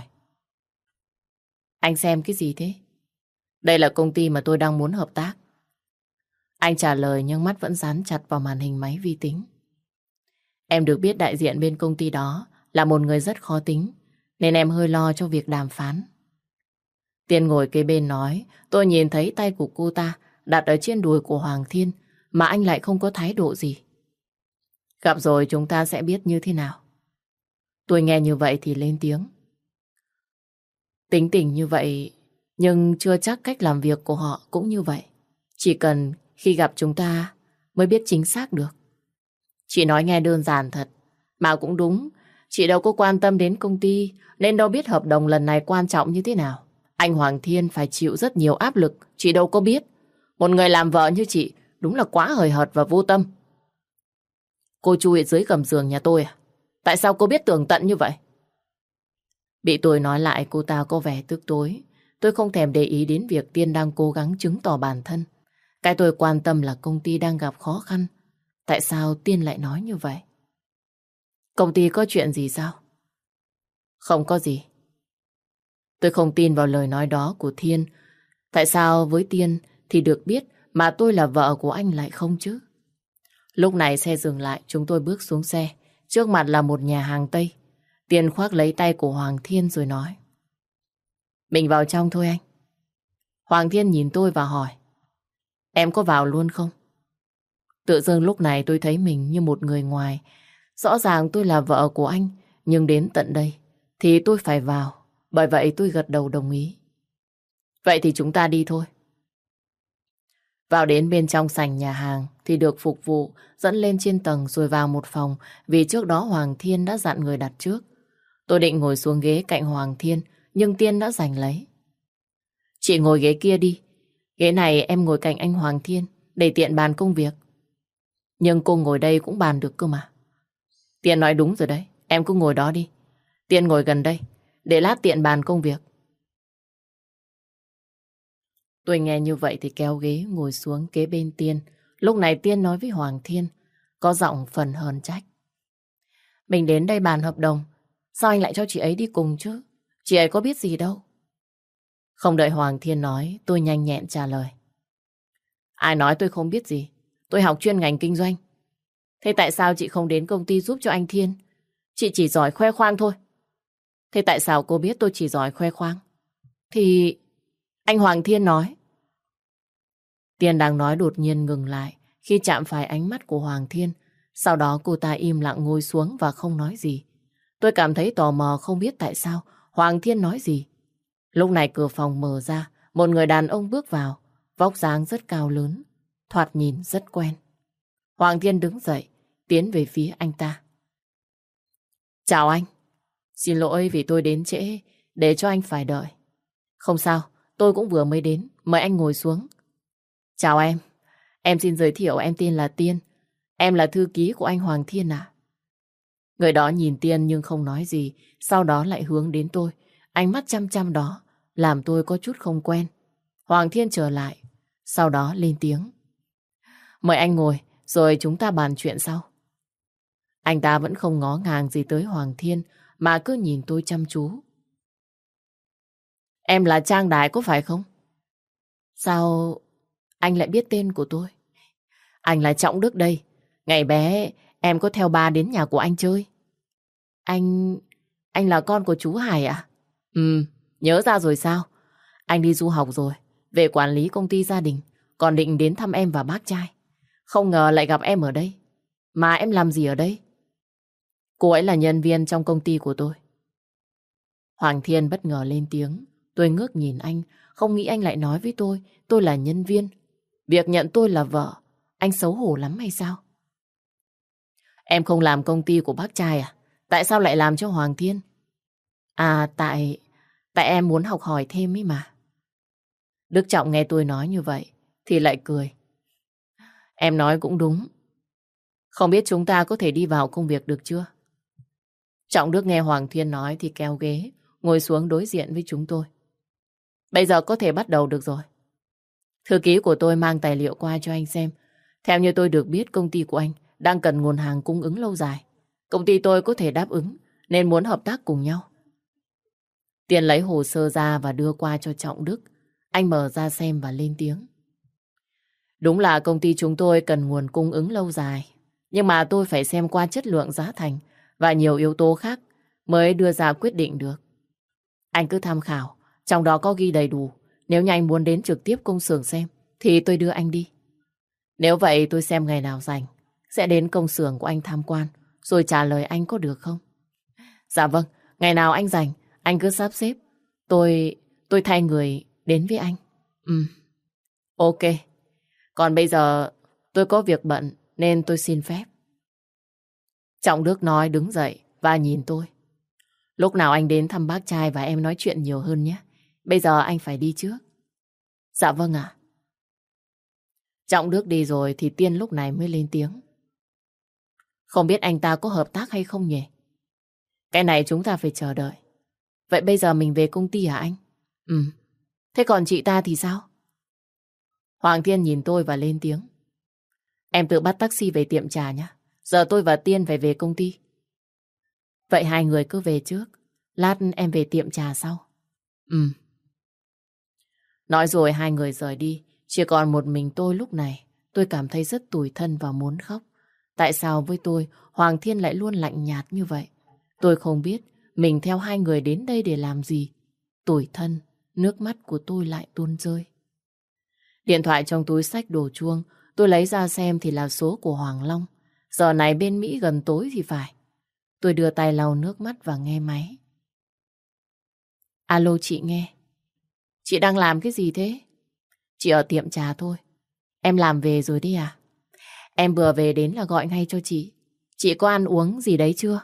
Anh xem cái gì thế? Đây là công ty mà tôi đang muốn hợp tác. Anh trả lời nhưng mắt vẫn dán chặt vào màn hình máy vi tính. Em được biết đại diện bên công ty đó là một người rất khó tính, nên em hơi lo cho việc đàm phán. Tiên ngồi kế bên nói, tôi nhìn thấy tay của cô ta đặt ở trên đùi của Hoàng Thiên mà anh lại không có thái độ gì. Gặp rồi chúng ta sẽ biết như thế nào. Tôi nghe như vậy thì lên tiếng. Tính tình như vậy, nhưng chưa chắc cách làm việc của họ cũng như vậy. Chỉ cần khi gặp chúng ta mới biết chính xác được. Chị nói nghe đơn giản thật, mà cũng đúng. Chị đâu có quan tâm đến công ty, nên đâu biết hợp đồng lần này quan trọng như thế nào. Anh Hoàng Thiên phải chịu rất nhiều áp lực, chị đâu có biết. Một người làm vợ như chị đúng là quá hời hợt và vô tâm. Cô chui ở dưới gầm giường nhà tôi à? Tại sao cô biết tường tận như vậy? Bị tôi nói lại cô ta có vẻ tức tối. Tôi không thèm để ý đến việc Tiên đang cố gắng chứng tỏ bản thân. Cái tôi quan tâm là công ty đang gặp khó khăn. Tại sao Tiên lại nói như vậy? Công ty có chuyện gì sao? Không có gì. Tôi không tin vào lời nói đó của Thiên. Tại sao với Tiên thì được biết mà tôi là vợ của anh lại không chứ? Lúc này xe dừng lại, chúng tôi bước xuống xe. Trước mặt là một nhà hàng Tây. Tiên khoác lấy tay của Hoàng Thiên rồi nói. Mình vào trong thôi anh. Hoàng Thiên nhìn tôi và hỏi. Em có vào luôn không? Tự dưng lúc này tôi thấy mình như một người ngoài. Rõ ràng tôi là vợ của anh, nhưng đến tận đây thì tôi phải vào. Bởi vậy tôi gật đầu đồng ý. Vậy thì chúng ta đi thôi. Vào đến bên trong sảnh nhà hàng thì được phục vụ dẫn lên trên tầng rồi vào một phòng vì trước đó Hoàng Thiên đã dặn người đặt trước. Tôi định ngồi xuống ghế cạnh Hoàng Thiên nhưng Tiên đã giành lấy. Chị ngồi ghế kia đi. Ghế này em ngồi cạnh anh Hoàng Thiên để tiện bàn công việc. Nhưng cô ngồi đây cũng bàn được cơ mà. Tiên nói đúng rồi đấy. Em cứ ngồi đó đi. Tiên ngồi gần đây để lát tiện bàn công việc. Tôi nghe như vậy thì kéo ghế ngồi xuống kế bên Tiên. Lúc này Tiên nói với Hoàng Thiên, có giọng phần hờn trách. Mình đến đây bàn hợp đồng, sao anh lại cho chị ấy đi cùng chứ? Chị ấy có biết gì đâu. Không đợi Hoàng Thiên nói, tôi nhanh nhẹn trả lời. Ai nói tôi không biết gì? Tôi học chuyên ngành kinh doanh. Thế tại sao chị không đến công ty giúp cho anh Thiên? Chị chỉ giỏi khoe khoang thôi. Thế tại sao cô biết tôi chỉ giỏi khoe khoang? Thì anh Hoàng Thiên nói. Tiên đang nói đột nhiên ngừng lại khi chạm phải ánh mắt của Hoàng Thiên. Sau đó cô ta im lặng ngồi xuống và không nói gì. Tôi cảm thấy tò mò không biết tại sao Hoàng Thiên nói gì. Lúc này cửa phòng mở ra, một người đàn ông bước vào, vóc dáng rất cao lớn, thoạt nhìn rất quen. Hoàng Thiên đứng dậy, tiến về phía anh ta. Chào anh, xin lỗi vì tôi đến trễ để cho anh phải đợi. Không sao, tôi cũng vừa mới đến. Mời anh ngồi xuống. Chào em. Em xin giới thiệu, em tên là Tiên. Em là thư ký của anh Hoàng Thiên à? Người đó nhìn Tiên nhưng không nói gì. Sau đó lại hướng đến tôi. Ánh mắt chăm chăm đó làm tôi có chút không quen. Hoàng Thiên trở lại. Sau đó lên tiếng. Mời anh ngồi, rồi chúng ta bàn chuyện sau. Anh ta vẫn không ngó ngàng gì tới Hoàng Thiên, mà cứ nhìn tôi chăm chú. Em là Trang Đài có phải không? Sao anh lại biết tên của tôi? Anh là Trọng Đức đây. Ngày bé em có theo ba đến nhà của anh chơi. Anh... anh là con của chú Hải à? Ừ, nhớ ra rồi sao? Anh đi du học rồi, về quản lý công ty gia đình, còn định đến thăm em và bác trai. Không ngờ lại gặp em ở đây. Mà em làm gì ở đây? Cô ấy là nhân viên trong công ty của tôi. Hoàng Thiên bất ngờ lên tiếng. Tôi ngước nhìn anh, không nghĩ anh lại nói với tôi, tôi là nhân viên. Việc nhận tôi là vợ, anh xấu hổ lắm hay sao? Em không làm công ty của bác trai à? Tại sao lại làm cho Hoàng Thiên? À, tại... tại em muốn học hỏi thêm ấy mà. Đức Trọng nghe tôi nói như vậy, thì lại cười. Em nói cũng đúng. Không biết chúng ta có thể đi vào công việc được chưa? Trọng Đức nghe Hoàng Thiên nói thì kéo ghế, ngồi xuống đối diện với chúng tôi. Bây giờ có thể bắt đầu được rồi. Thư ký của tôi mang tài liệu qua cho anh xem. Theo như tôi được biết, công ty của anh đang cần nguồn hàng cung ứng lâu dài. Công ty tôi có thể đáp ứng, nên muốn hợp tác cùng nhau. Tiền lấy hồ sơ ra và đưa qua cho Trọng Đức. Anh mở ra xem và lên tiếng. Đúng là công ty chúng tôi cần nguồn cung ứng lâu dài. Nhưng mà tôi phải xem qua chất lượng, giá thành và nhiều yếu tố khác mới đưa ra quyết định được. Anh cứ tham khảo, trong đó có ghi đầy đủ. Nếu như anh muốn đến trực tiếp công xưởng xem thì tôi đưa anh đi. Nếu vậy tôi xem ngày nào rảnh sẽ đến công xưởng của anh tham quan, rồi trả lời anh có được không? Dạ vâng, ngày nào anh rảnh anh cứ sắp xếp. Tôi tôi thay người đến với anh. Ừ, ok. Còn bây giờ tôi có việc bận nên tôi xin phép. Trọng Đức nói đứng dậy và nhìn tôi. Lúc nào anh đến thăm bác trai và em nói chuyện nhiều hơn nhé. Bây giờ anh phải đi trước. Dạ vâng ạ. Trọng Đức đi rồi thì Tiên lúc này mới lên tiếng. Không biết anh ta có hợp tác hay không nhỉ? Cái này chúng ta phải chờ đợi. Vậy bây giờ mình về công ty hả anh? Ừ. Thế còn chị ta thì sao? Hoàng Thiên nhìn tôi và lên tiếng. Em tự bắt taxi về tiệm trà nhé. Giờ tôi và Tiên phải về công ty. Vậy hai người cứ về trước. Lát em về tiệm trà sau. Ừ. Nói rồi hai người rời đi. Chỉ còn một mình tôi lúc này. Tôi cảm thấy rất tủi thân và muốn khóc. Tại sao với tôi Hoàng Thiên lại luôn lạnh nhạt như vậy? Tôi không biết mình theo hai người đến đây để làm gì. Tủi thân, nước mắt của tôi lại tuôn rơi. Điện thoại trong túi xách đổ chuông. Tôi lấy ra xem thì là số của Hoàng Long. Giờ này bên Mỹ gần tối thì phải. Tôi đưa tay lau nước mắt và nghe máy. Alo, chị nghe. Chị đang làm cái gì thế? Chị ở tiệm trà thôi. Em làm về rồi đi à? Em vừa về đến là gọi ngay cho chị. Chị có ăn uống gì đấy chưa?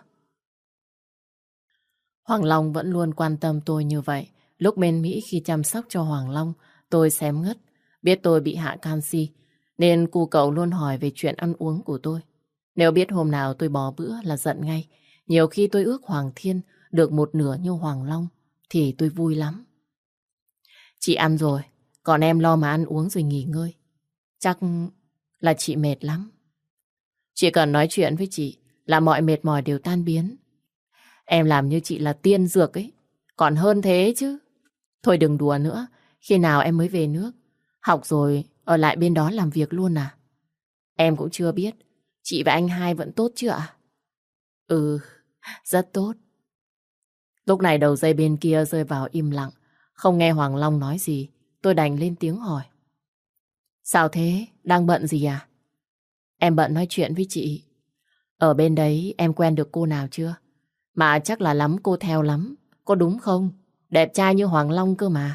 Hoàng Long vẫn luôn quan tâm tôi như vậy. Lúc bên Mỹ khi chăm sóc cho Hoàng Long, tôi xém ngất. Biết tôi bị hạ canxi, nên cu cậu luôn hỏi về chuyện ăn uống của tôi. Nếu biết hôm nào tôi bỏ bữa là giận ngay. Nhiều khi tôi ước Hoàng Thiên được một nửa như Hoàng Long thì tôi vui lắm. Chị ăn rồi, còn em lo mà ăn uống rồi nghỉ ngơi. Chắc là chị mệt lắm. Chỉ cần nói chuyện với chị là mọi mệt mỏi đều tan biến. Em làm như chị là tiên dược ấy, còn hơn thế chứ. Thôi đừng đùa nữa, khi nào em mới về nước? Học rồi ở lại bên đó làm việc luôn à? Em cũng chưa biết. Chị và anh hai vẫn tốt chứ ạ? Ừ, rất tốt. Lúc này đầu dây bên kia rơi vào im lặng. Không nghe Hoàng Long nói gì, tôi đành lên tiếng hỏi. Sao thế? Đang bận gì à? Em bận nói chuyện với chị. Ở bên đấy em quen được cô nào chưa? Mà chắc là lắm cô theo lắm. Có đúng không? Đẹp trai như Hoàng Long cơ mà.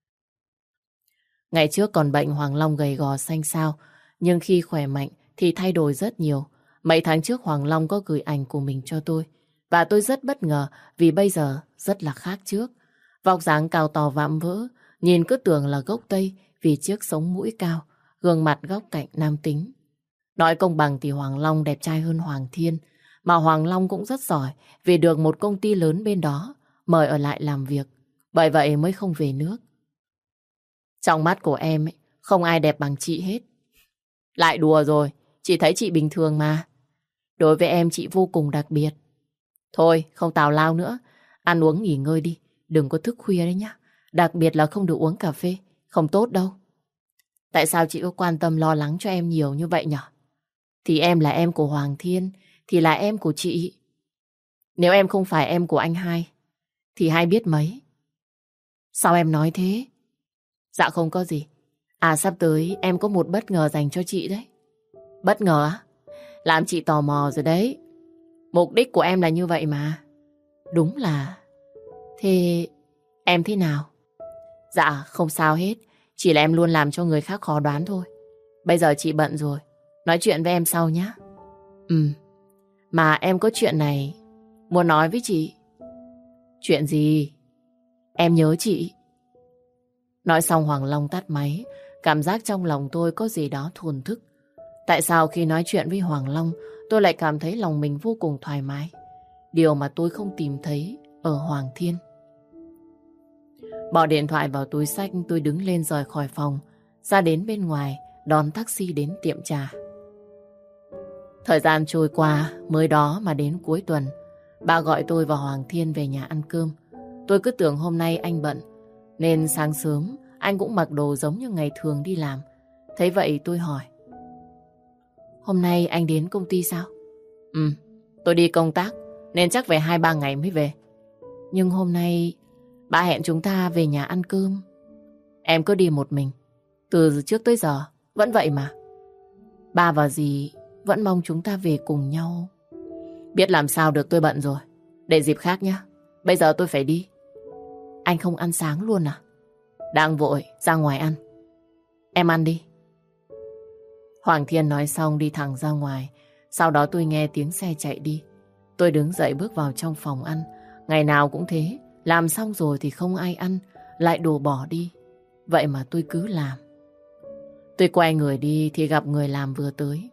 Ngày trước còn bệnh Hoàng Long gầy gò xanh xao. Nhưng khi khỏe mạnh thì thay đổi rất nhiều. Mấy tháng trước Hoàng Long có gửi ảnh của mình cho tôi. Và tôi rất bất ngờ vì bây giờ rất là khác trước. Vóc dáng cao to vạm vỡ, Nhìn cứ tưởng là gốc Tây vì chiếc sống mũi cao, gương mặt góc cạnh nam tính. Nói công bằng thì Hoàng Long đẹp trai hơn Hoàng Thiên, mà Hoàng Long cũng rất giỏi vì được một công ty lớn bên đó mời ở lại làm việc. Bởi vậy mới không về nước. Trong mắt của em ấy, không ai đẹp bằng chị hết. Lại đùa rồi, chị thấy chị bình thường mà. Đối với em chị vô cùng đặc biệt. Thôi, không tào lao nữa. Ăn uống nghỉ ngơi đi, đừng có thức khuya đấy nhá. Đặc biệt là không được uống cà phê, không tốt đâu. Tại sao chị có quan tâm lo lắng cho em nhiều như vậy nhở? Thì em là em của Hoàng Thiên, thì là em của chị. Nếu em không phải em của anh hai, thì hai biết mấy. Sao em nói thế? Dạ không có gì. À sắp tới em có một bất ngờ dành cho chị đấy. Bất ngờ á? Làm chị tò mò rồi đấy. Mục đích của em là như vậy mà. Đúng là... Thế em thế nào? Dạ không sao hết. Chỉ là em luôn làm cho người khác khó đoán thôi. Bây giờ chị bận rồi. Nói chuyện với em sau nhé. Ừ. Mà em có chuyện này muốn nói với chị. Chuyện gì? Em nhớ chị. Nói xong Hoàng Long tắt máy. Cảm giác trong lòng tôi có gì đó thổn thức. Tại sao khi nói chuyện với Hoàng Long tôi lại cảm thấy lòng mình vô cùng thoải mái? Điều mà tôi không tìm thấy ở Hoàng Thiên. Bỏ điện thoại vào túi xách, tôi đứng lên rời khỏi phòng, ra đến bên ngoài, đón taxi đến tiệm trà. Thời gian trôi qua, mới đó mà đến cuối tuần, bà gọi tôi và Hoàng Thiên về nhà ăn cơm. Tôi cứ tưởng hôm nay anh bận, nên sáng sớm anh cũng mặc đồ giống như ngày thường đi làm. Thấy vậy tôi hỏi: Hôm nay anh đến công ty sao? Ừ, tôi đi công tác, nên chắc về hai ba ngày mới về. Nhưng hôm nay bà hẹn chúng ta về nhà ăn cơm. Em cứ đi một mình. Từ trước tới giờ vẫn vậy mà. Ba và dì vẫn mong chúng ta về cùng nhau. Biết làm sao được, tôi bận rồi. Để dịp khác nhé. Bây giờ tôi phải đi. Anh không ăn sáng luôn à? Đang vội, ra ngoài ăn. Em ăn đi. Hoàng Thiên nói xong đi thẳng ra ngoài. Sau đó tôi nghe tiếng xe chạy đi. Tôi đứng dậy bước vào trong phòng ăn. Ngày nào cũng thế. Làm xong rồi thì không ai ăn, lại đổ bỏ đi. Vậy mà tôi cứ làm. Tôi quay người đi thì gặp người làm vừa tới.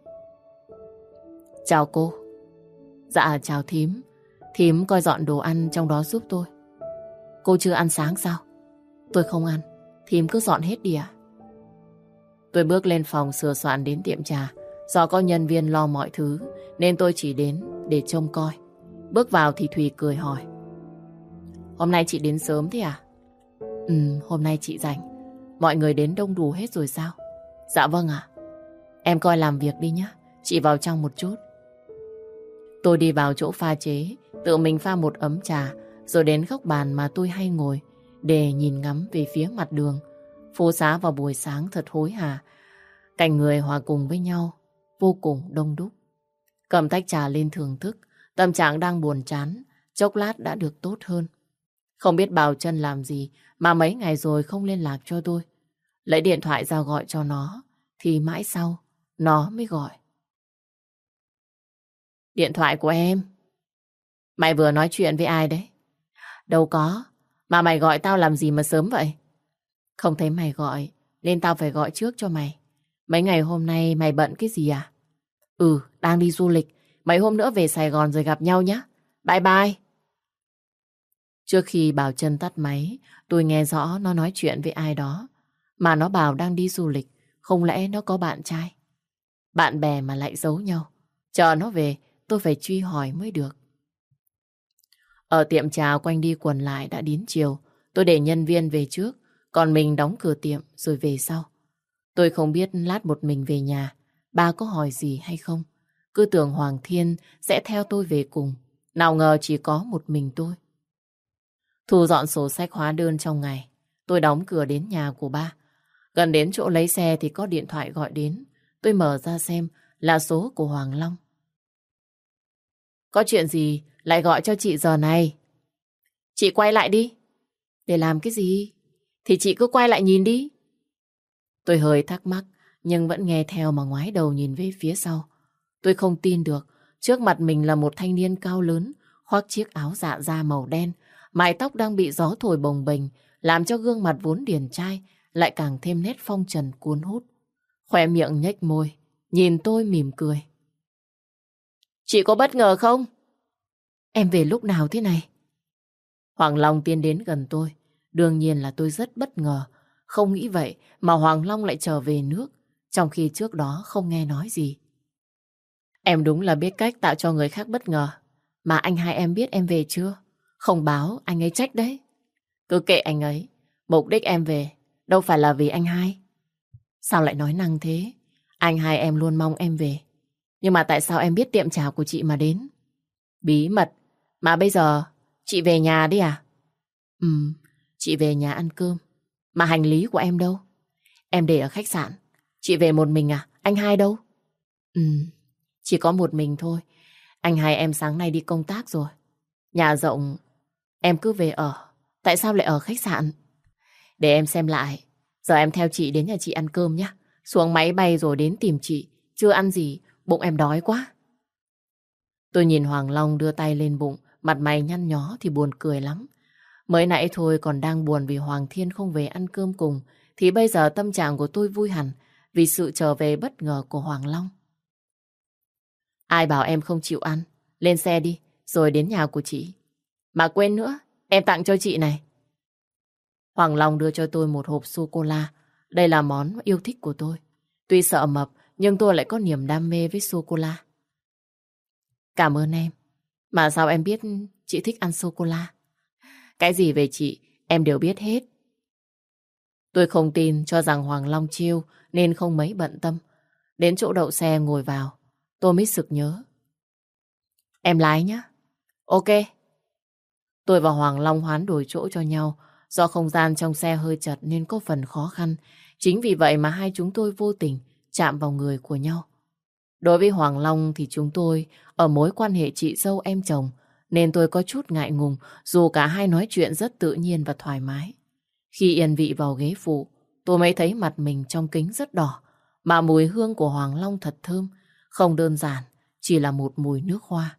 Chào cô. Dạ chào thím. Thím coi dọn đồ ăn trong đó giúp tôi. Cô chưa ăn sáng sao? Tôi không ăn. Thím cứ dọn hết đi ạ. Tôi bước lên phòng sửa soạn đến tiệm trà. Do có nhân viên lo mọi thứ nên tôi chỉ đến để trông coi. Bước vào thì Thùy cười hỏi: Hôm nay chị đến sớm thế à? Ừ, hôm nay chị rảnh. Mọi người đến đông đủ hết rồi sao? Dạ vâng ạ. Em coi làm việc đi nhé. Chị vào trong một chút. Tôi đi vào chỗ pha chế, tự mình pha một ấm trà, rồi đến góc bàn mà tôi hay ngồi để nhìn ngắm về phía mặt đường. Phố xá vào buổi sáng thật hối hả. Cảnh người hòa cùng với nhau, vô cùng đông đúc. Cầm tách trà lên thưởng thức, tâm trạng đang buồn chán, chốc lát đã được tốt hơn. Không biết Bảo Trân làm gì mà mấy ngày rồi không liên lạc cho tôi. Lấy điện thoại ra gọi cho nó, thì mãi sau, nó mới gọi. Điện thoại của em. Mày vừa nói chuyện với ai đấy? Đâu có, mà mày gọi tao làm gì mà sớm vậy? Không thấy mày gọi, nên tao phải gọi trước cho mày. Mấy ngày hôm nay mày bận cái gì à? Ừ, đang đi du lịch. Mấy hôm nữa về Sài Gòn rồi gặp nhau nhé. Bye bye. Trước khi Bảo Trân tắt máy, tôi nghe rõ nó nói chuyện với ai đó. Mà nó bảo đang đi du lịch, không lẽ nó có bạn trai? Bạn bè mà lại giấu nhau. Chờ nó về, tôi phải truy hỏi mới được. Ở tiệm trà quanh đi quẩn lại đã đến chiều. Tôi để nhân viên về trước, còn mình đóng cửa tiệm rồi về sau. Tôi không biết lát một mình về nhà, ba có hỏi gì hay không. Cứ tưởng Hoàng Thiên sẽ theo tôi về cùng. Nào ngờ chỉ có một mình tôi. Thu dọn sổ sách hóa đơn trong ngày, tôi đóng cửa đến nhà của ba. Gần đến chỗ lấy xe thì có điện thoại gọi đến. Tôi mở ra xem là số của Hoàng Long. Có chuyện gì lại gọi cho chị giờ này? Chị quay lại đi. Để làm cái gì? Thì chị cứ quay lại nhìn đi. Tôi hơi thắc mắc nhưng vẫn nghe theo mà ngoái đầu nhìn về phía sau. Tôi không tin được, trước mặt mình là một thanh niên cao lớn, khoác chiếc áo dạ da màu đen, Mái tóc đang bị gió thổi bồng bềnh, làm cho gương mặt vốn điển trai lại càng thêm nét phong trần cuốn hút. Khóe miệng nhếch môi, nhìn tôi mỉm cười. Chị có bất ngờ không? Em về lúc nào thế này? Hoàng Long tiến đến gần tôi. Đương nhiên là tôi rất bất ngờ. Không nghĩ vậy mà Hoàng Long lại trở về nước, trong khi trước đó không nghe nói gì. Em đúng là biết cách tạo cho người khác bất ngờ. Mà anh hai em biết em về chưa? Không báo anh ấy trách đấy. Cứ kệ anh ấy. Mục đích em về đâu phải là vì anh hai. Sao lại nói năng thế? Anh hai em luôn mong em về. Nhưng mà tại sao em biết tiệm trà của chị mà đến? Bí mật. Mà bây giờ chị về nhà đi à? Ừ, chị về nhà ăn cơm. Mà hành lý của em đâu? Em để ở khách sạn. Chị về một mình à? Anh hai đâu? Ừ, chỉ có một mình thôi. Anh hai em sáng nay đi công tác rồi. Nhà rộng, em cứ về ở. Tại sao lại ở khách sạn? Để em xem lại. Giờ em theo chị đến nhà chị ăn cơm nhé. Xuống máy bay rồi đến tìm chị. Chưa ăn gì, bụng em đói quá. Tôi nhìn Hoàng Long đưa tay lên bụng, mặt mày nhăn nhó thì buồn cười lắm. Mới nãy thôi còn đang buồn vì Hoàng Thiên không về ăn cơm cùng, thì bây giờ tâm trạng của tôi vui hẳn vì sự trở về bất ngờ của Hoàng Long. Ai bảo em không chịu ăn? Lên xe đi, rồi đến nhà của chị. Mà quên nữa, em tặng cho chị này. Hoàng Long đưa cho tôi một hộp sô-cô-la. Đây là món yêu thích của tôi. Tuy sợ mập, nhưng tôi lại có niềm đam mê với sô-cô-la. Cảm ơn em. Mà sao em biết chị thích ăn sô-cô-la? Cái gì về chị, em đều biết hết. Tôi không tin, cho rằng Hoàng Long trêu nên không mấy bận tâm. Đến chỗ đậu xe ngồi vào, tôi mới sực nhớ. Em lái nhé. Ok. Tôi và Hoàng Long hoán đổi chỗ cho nhau. Do không gian trong xe hơi chật nên có phần khó khăn. Chính vì vậy mà hai chúng tôi vô tình chạm vào người của nhau. Đối với Hoàng Long thì chúng tôi ở mối quan hệ chị dâu em chồng, nên tôi có chút ngại ngùng dù cả hai nói chuyện rất tự nhiên và thoải mái. Khi yên vị vào ghế phụ, tôi mới thấy mặt mình trong kính rất đỏ, mà mùi hương của Hoàng Long thật thơm, không đơn giản, chỉ là một mùi nước hoa.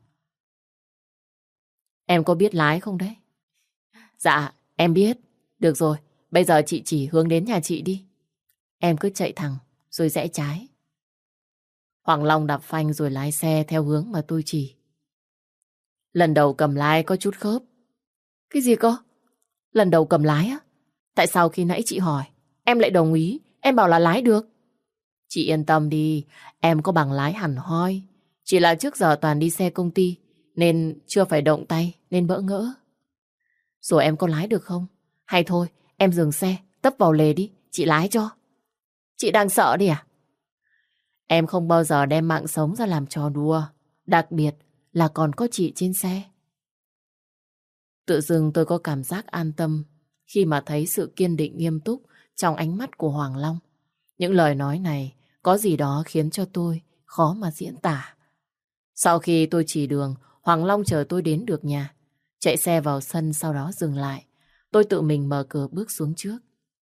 Em có biết lái không đấy? Dạ, em biết. Được rồi, bây giờ chị chỉ hướng đến nhà chị đi. Em cứ chạy thẳng, rồi rẽ trái. Hoàng Long đạp phanh rồi lái xe theo hướng mà tôi chỉ. Lần đầu cầm lái có chút khớp. Cái gì cơ? Lần đầu cầm lái á? Tại sao khi nãy chị hỏi, em lại đồng ý, em bảo là lái được? Chị yên tâm đi, em có bằng lái hẳn hoi. Chỉ là trước giờ toàn đi xe công ty, nên chưa phải động tay, nên bỡ ngỡ. Rồi em có lái được không? Hay thôi, em dừng xe, tấp vào lề đi, chị lái cho. Chị đang sợ đi à? Em không bao giờ đem mạng sống ra làm trò đùa, đặc biệt là còn có chị trên xe. Tự dưng tôi có cảm giác an tâm khi mà thấy sự kiên định nghiêm túc trong ánh mắt của Hoàng Long. Những lời nói này có gì đó khiến cho tôi khó mà diễn tả. Sau khi tôi chỉ đường, Hoàng Long chờ tôi đến được nhà. Chạy xe vào sân sau đó dừng lại. Tôi tự mình mở cửa bước xuống trước.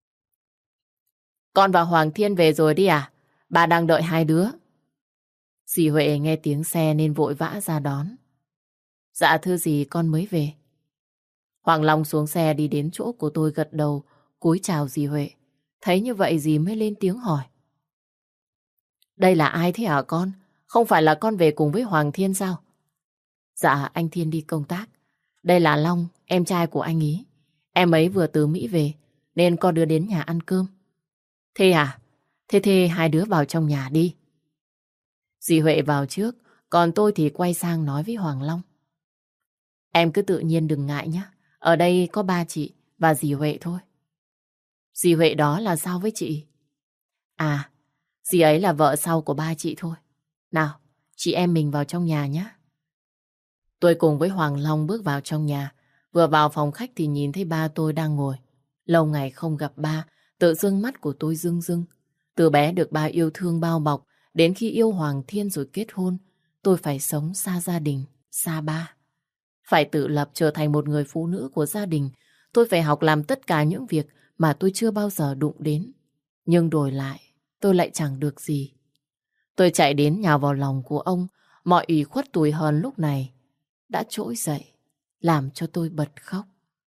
Con và Hoàng Thiên về rồi đi à? Bà đang đợi hai đứa. Dì Huệ nghe tiếng xe nên vội vã ra đón. Dạ thưa dì, con mới về. Hoàng Long xuống xe đi đến chỗ của tôi gật đầu, cúi chào dì Huệ. Thấy như vậy dì mới lên tiếng hỏi. Đây là ai thế hả con? Không phải là con về cùng với Hoàng Thiên sao? Dạ anh Thiên đi công tác. Đây là Long, em trai của anh ý. Em ấy vừa từ Mỹ về nên con đưa đến nhà ăn cơm. Thế à? Thế thế hai đứa vào trong nhà đi. Dì Huệ vào trước, còn tôi thì quay sang nói với Hoàng Long. Em cứ tự nhiên đừng ngại nhé. Ở đây có ba chị và dì Huệ thôi. Dì Huệ đó là sao với chị? À, dì ấy là vợ sau của ba chị thôi. Nào, chị em mình vào trong nhà nhé. Tôi cùng với Hoàng Long bước vào trong nhà. Vừa vào phòng khách thì nhìn thấy ba tôi đang ngồi. Lâu ngày không gặp ba, tự dưng mắt của tôi rưng rưng. Từ bé được ba yêu thương bao bọc, đến khi yêu Hoàng Thiên rồi kết hôn, tôi phải sống xa gia đình, xa ba. Phải tự lập trở thành một người phụ nữ của gia đình. Tôi phải học làm tất cả những việc mà tôi chưa bao giờ đụng đến. Nhưng đổi lại, tôi lại chẳng được gì. Tôi chạy đến nhào vào lòng của ông. Mọi ủy khuất tủi hờn lúc này đã trỗi dậy, làm cho tôi bật khóc.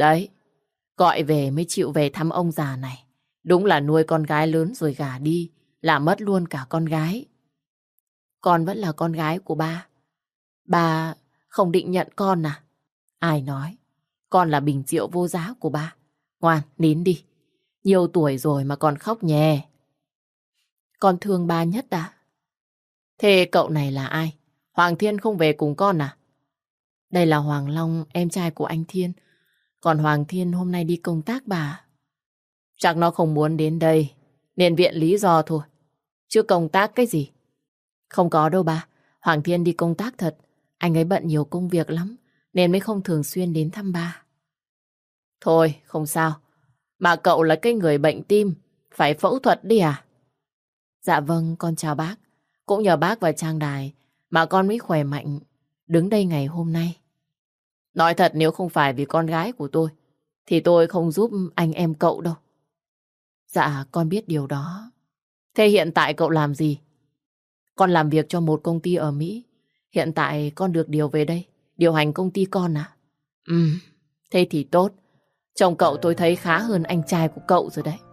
Đấy, gọi về mới chịu về thăm ông già này. Đúng là nuôi con gái lớn rồi gả đi, là mất luôn cả con gái. Con vẫn là con gái của ba. Ba không định nhận con à? Ai nói? Con là bình rượu vô giá của ba. Ngoan, nín đi. Nhiều tuổi rồi mà còn khóc nhè. Con thương ba nhất à? Thế cậu này là ai? Hoàng Thiên không về cùng con à? Đây là Hoàng Long, em trai của anh Thiên. Còn Hoàng Thiên hôm nay đi công tác bà. Chắc nó không muốn đến đây, nên viện lý do thôi. Chứ công tác cái gì? Không có đâu bà. Hoàng Thiên đi công tác thật. Anh ấy bận nhiều công việc lắm, nên mới không thường xuyên đến thăm ba. Thôi, không sao. Mà cậu là cái người bệnh tim, phải phẫu thuật đi à? Dạ vâng, con chào bác. Cũng nhờ bác và Trang Đài mà con mới khỏe mạnh đứng đây ngày hôm nay. Nói thật, nếu không phải vì con gái của tôi thì tôi không giúp anh em cậu đâu. Dạ, con biết điều đó. Thế hiện tại cậu làm gì? Con làm việc cho một công ty ở Mỹ. Hiện tại con được điều về đây, điều hành công ty con à? Ừ, thế thì tốt. Chồng cậu tôi thấy khá hơn anh trai của cậu rồi đấy.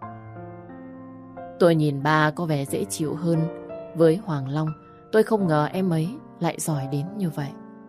Tôi nhìn ba có vẻ dễ chịu hơn với Hoàng Long. Tôi không ngờ em ấy lại giỏi đến như vậy.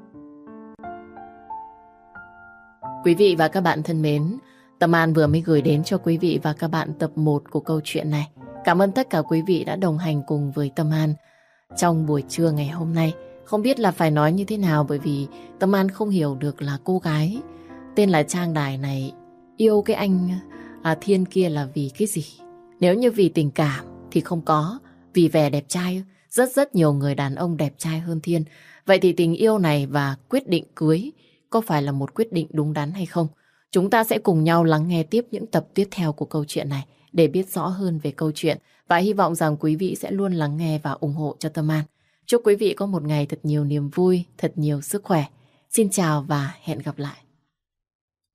Quý vị và các bạn thân mến, Tâm An vừa mới gửi đến cho quý vị và các bạn tập một của câu chuyện này. Cảm ơn tất cả quý vị đã đồng hành cùng với Tâm An trong buổi trưa ngày hôm nay. Không biết là phải nói như thế nào, bởi vì Tâm An không hiểu được là cô gái tên là Trang Đài này yêu cái anh à, Thiên kia là vì cái gì. Nếu như vì tình cảm thì không có, vì vẻ đẹp trai. Rất rất nhiều người đàn ông đẹp trai hơn Thiên. Vậy thì tình yêu này và quyết định cưới có phải là một quyết định đúng đắn hay không? Chúng ta sẽ cùng nhau lắng nghe tiếp những tập tiếp theo của câu chuyện này để biết rõ hơn về câu chuyện, và hy vọng rằng quý vị sẽ luôn lắng nghe và ủng hộ cho Tâm An. Chúc quý vị có một ngày thật nhiều niềm vui, thật nhiều sức khỏe. Xin chào và hẹn gặp lại.